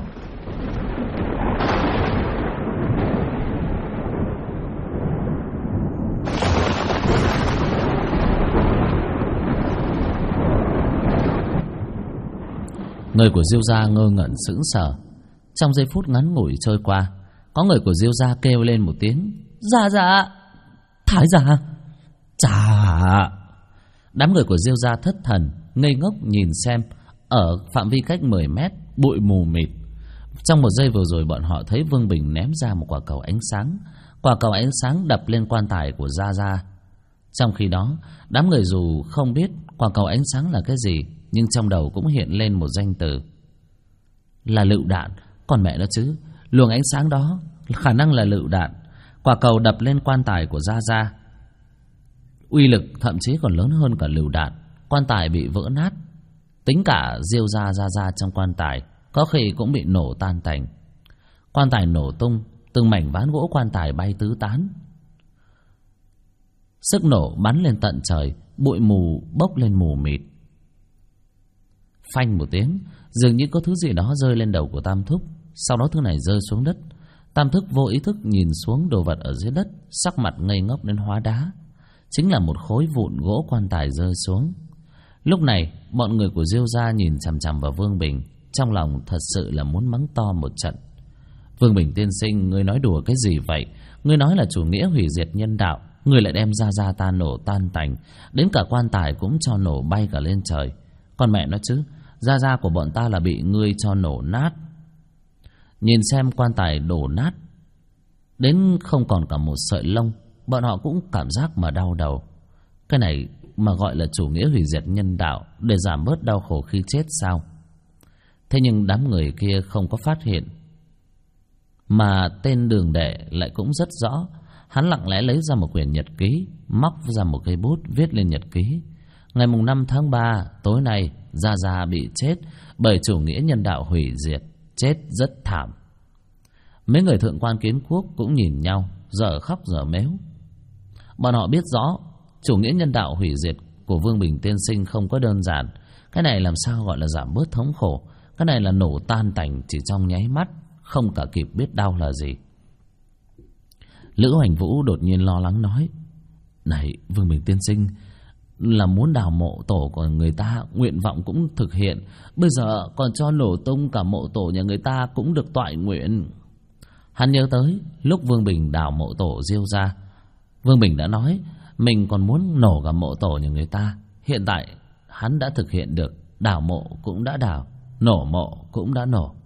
Người của Diêu gia ngơ ngẩn sững sờ. Trong giây phút ngắn ngủi trôi qua, có người của Diêu gia kêu lên một tiếng. Dạ, Thái gia. Chà! Đám người của Diêu gia thất thần, ngây ngốc nhìn xem. Ở phạm vi cách 10 mét, bụi mù mịt. Trong một giây vừa rồi, bọn họ thấy Vương Bình ném ra một quả cầu ánh sáng. Quả cầu ánh sáng đập lên quan tài của Gia. Trong khi đó, đám người dù không biết quả cầu ánh sáng là cái gì, nhưng trong đầu cũng hiện lên một danh từ: Là lựu đạn. Còn mẹ nó chứ, luồng ánh sáng đó khả năng là lựu đạn. Quả cầu đập lên quan tài của Gia Gia, uy lực thậm chí còn lớn hơn cả lựu đạn. Quan tài bị vỡ nát. Tính cả Diêu Gia, Gia Gia trong quan tài có khi cũng bị nổ tan tành. Quan tài nổ tung, từng mảnh ván gỗ quan tài bay tứ tán. Sức nổ bắn lên tận trời, bụi mù bốc lên mù mịt. Phanh một tiếng, dường như có thứ gì đó rơi lên đầu của Tam Thúc. Sau đó thứ này rơi xuống đất. Tam Thúc vô ý thức nhìn xuống đồ vật ở dưới đất, sắc mặt ngây ngốc đến hóa đá. Chính là một khối vụn gỗ quan tài rơi xuống. Lúc này bọn người của Diêu gia nhìn chằm chằm vào Vương Bình, trong lòng thật sự là muốn mắng to một trận. Vương Bình tiên sinh, ngươi nói đùa cái gì vậy? Ngươi nói là chủ nghĩa hủy diệt nhân đạo, ngươi lại đem Gia Gia ta nổ tan tành, đến cả quan tài cũng cho nổ bay cả lên trời. Còn mẹ nó chứ, Gia Gia của bọn ta là bị ngươi cho nổ nát. Nhìn xem quan tài đổ nát đến không còn cả một sợi lông, bọn họ cũng cảm giác mà đau đầu. Cái này mà gọi là chủ nghĩa hủy diệt nhân đạo để giảm bớt đau khổ khi chết sao? Thế nhưng đám người kia không có phát hiện, mà tên Đường Đệ lại cũng rất rõ. Hắn lặng lẽ lấy ra một quyển nhật ký, móc ra một cây bút viết lên nhật ký. Ngày mùng 5 tháng 3 tối nay, Gia Gia bị chết bởi chủ nghĩa nhân đạo hủy diệt, chết rất thảm. Mấy người thượng quan Kiến Quốc cũng nhìn nhau, dở khóc dở mếu. Bọn họ biết rõ chủ nghĩa nhân đạo hủy diệt của Vương Bình tiên sinh không có đơn giản. Cái này làm sao gọi là giảm bớt thống khổ? Cái này là nổ tan tành chỉ trong nháy mắt, không cả kịp biết đau là gì. Lữ Hoành Vũ đột nhiên lo lắng nói: này Vương Bình tiên sinh, là muốn đào mộ tổ của người ta, nguyện vọng cũng thực hiện, bây giờ còn cho nổ tung cả mộ tổ nhà người ta cũng được toại nguyện. Hắn nhớ tới lúc Vương Bình đào mộ tổ Diêu gia, Vương Bình đã nói mình còn muốn nổ cả mộ tổ nhà người ta. Hiện tại hắn đã thực hiện được, đào mộ cũng đã đào, nổ mộ cũng đã nổ.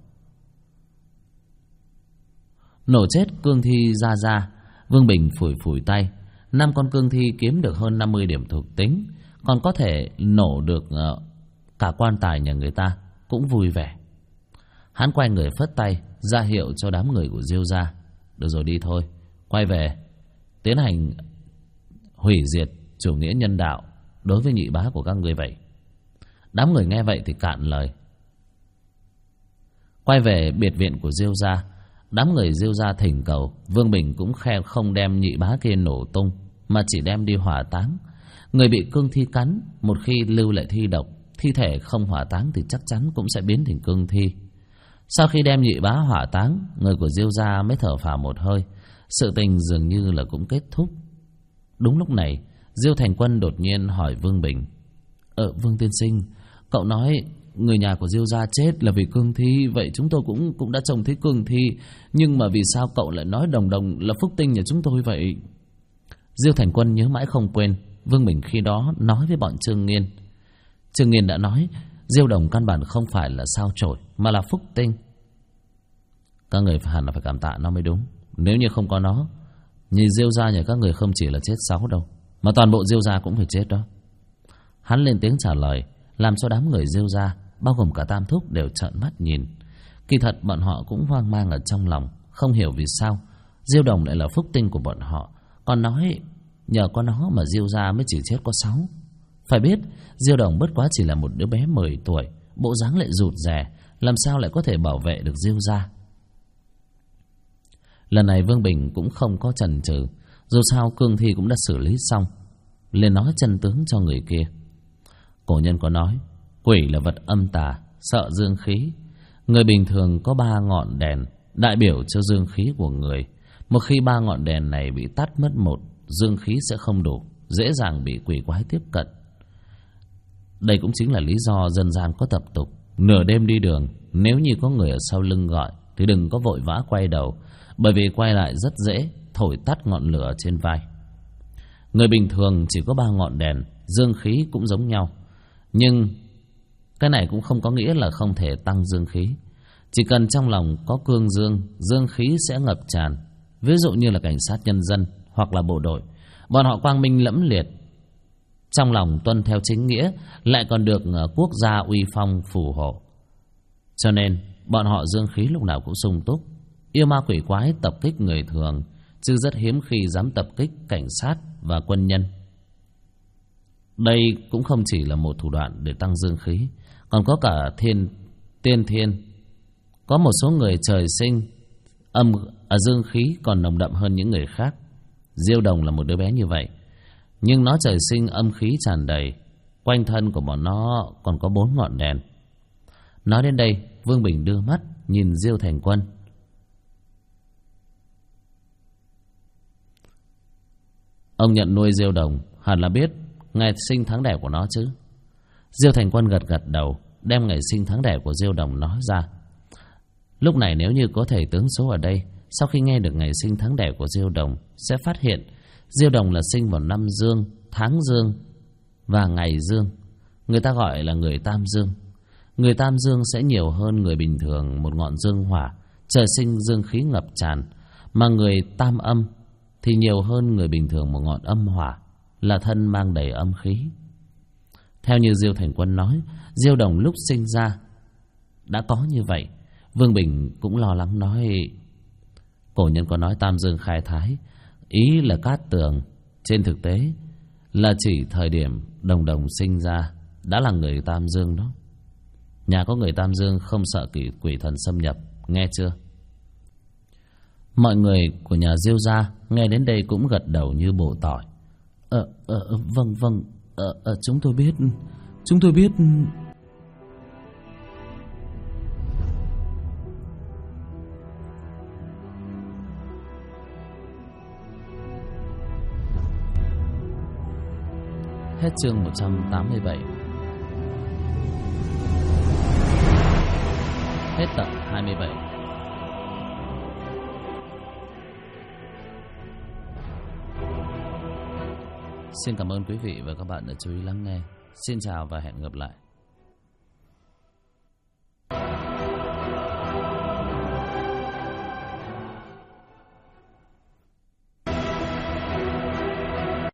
Nổ chết cương thi Gia Gia, Vương Bình phủi phủi tay. 5 con cương thi kiếm được hơn 50 điểm thuộc tính, còn có thể nổ được cả quan tài nhà người ta, cũng vui vẻ. Hắn quay người phất tay ra hiệu cho đám người của Diêu gia: được rồi, đi thôi, quay về tiến hành hủy diệt chủ nghĩa nhân đạo đối với nhị bá của các ngươi vậy. Đám người nghe vậy thì cạn lời. Quay về biệt viện của Diêu gia, đám người Diêu gia thỉnh cầu Vương Bình cũng không đem nhị bá kia nổ tung, mà chỉ đem đi hỏa táng. Người bị cương thi cắn, một khi lưu lại thi độc, thi thể không hỏa táng thì chắc chắn cũng sẽ biến thành cương thi. Sau khi đem nhị bá hỏa táng, người của Diêu gia mới thở phào một hơi. Sự tình dường như là cũng kết thúc. Đúng lúc này, Diêu Thành Quân đột nhiên hỏi Vương Bình: Vương tiên sinh, cậu nói người nhà của Diêu gia chết là vì cương thi, vậy chúng tôi cũng đã trông thấy cương thi, nhưng mà vì sao cậu lại nói Đồng Đồng là phúc tinh nhà chúng tôi vậy? Diêu Thành Quân nhớ mãi không quên Vương Bình khi đó nói với bọn Trương Nghiên. Trương Nghiên đã nói Diêu Đồng căn bản không phải là sao chổi, mà là phúc tinh. Các người hẳn là phải cảm tạ nó mới đúng. Nếu như không có nó, như Diêu gia nhà các người không chỉ là chết 6 đâu, mà toàn bộ Diêu gia cũng phải chết đó. Hắn lên tiếng trả lời, làm cho đám người Diêu gia, bao gồm cả Tam Thúc, đều trợn mắt nhìn. Kỳ thật bọn họ cũng hoang mang ở trong lòng, không hiểu vì sao Diêu Đồng lại là phúc tinh của bọn họ, còn nói nhờ có nó mà Diêu gia mới chỉ chết có 6. Phải biết Diêu Đồng bất quá chỉ là một đứa bé 10 tuổi, bộ dáng lại rụt rè, làm sao lại có thể bảo vệ được Diêu gia. Lần này Vương Bình cũng không có chần chừ, dù sao cương thi cũng đã xử lý xong, liền nói chân tướng cho người kia. Cổ nhân có nói quỷ là vật âm tà, sợ dương khí. Người bình thường có 3 ngọn đèn đại biểu cho dương khí của người. Một khi 3 ngọn đèn này bị tắt mất một, dương khí sẽ không đủ, dễ dàng bị quỷ quái tiếp cận. Đây cũng chính là lý do dân gian có tập tục nửa đêm đi đường, nếu như có người ở sau lưng gọi thì đừng có vội vã quay đầu, bởi vì quay lại rất dễ thổi tắt ngọn lửa trên vai. Người bình thường chỉ có 3 ngọn đèn, dương khí cũng giống nhau, nhưng cái này cũng không có nghĩa là không thể tăng dương khí. Chỉ cần trong lòng có cương dương, dương khí sẽ ngập tràn. Ví dụ như là cảnh sát nhân dân hoặc là bộ đội, bọn họ quang minh lẫm liệt, trong lòng tuân theo chính nghĩa, lại còn được quốc gia uy phong phù hộ. Cho nên bọn họ dương khí lúc nào cũng sung túc. Yêu ma quỷ quái tập kích người thường, chứ rất hiếm khi dám tập kích cảnh sát và quân nhân. Đây cũng không chỉ là một thủ đoạn để tăng dương khí, còn có cả tiên thiên. Có một số người trời sinh dương khí còn nồng đậm hơn những người khác. Diêu Đồng là một đứa bé như vậy, nhưng nó trời sinh âm khí tràn đầy. Quanh thân của bọn nó còn có 4 ngọn đèn. Nói đến đây, Vương Bình đưa mắt nhìn Diêu Thành Quân. Ông nhận nuôi Diêu Đồng, hẳn là biết ngày sinh tháng đẻ của nó chứ? Diêu Thành Quân gật gật đầu, đem ngày sinh tháng đẻ của Diêu Đồng nói ra. Lúc này nếu như có thầy tướng số ở đây, sau khi nghe được ngày sinh tháng đẻ của Diêu Đồng, sẽ phát hiện Diêu Đồng là sinh vào năm Dương, tháng Dương và ngày Dương. Người ta gọi là người tam dương. Người tam dương sẽ nhiều hơn người bình thường một ngọn dương hỏa, trời sinh dương khí ngập tràn. Mà người tam âm thì nhiều hơn người bình thường một ngọn âm hỏa, là thân mang đầy âm khí. Theo như Diêu Thành Quân nói, Diêu Đồng lúc sinh ra đã có như vậy. Vương Bình cũng lo lắng nói, cổ nhân có nói tam dương khai thái, ý là cát tường. Trên thực tế là chỉ thời điểm Đồng Đồng sinh ra đã là người tam dương đó. Nhà có người tam dương không sợ quỷ thần xâm nhập, nghe chưa? Mọi người của nhà Diêu gia nghe đến đây cũng gật đầu như bộ tỏi. Vâng, chúng tôi biết. Hết chương 187. Hết tập 27. Xin cảm ơn quý vị và các bạn đã chú ý lắng nghe. Xin chào và hẹn gặp lại.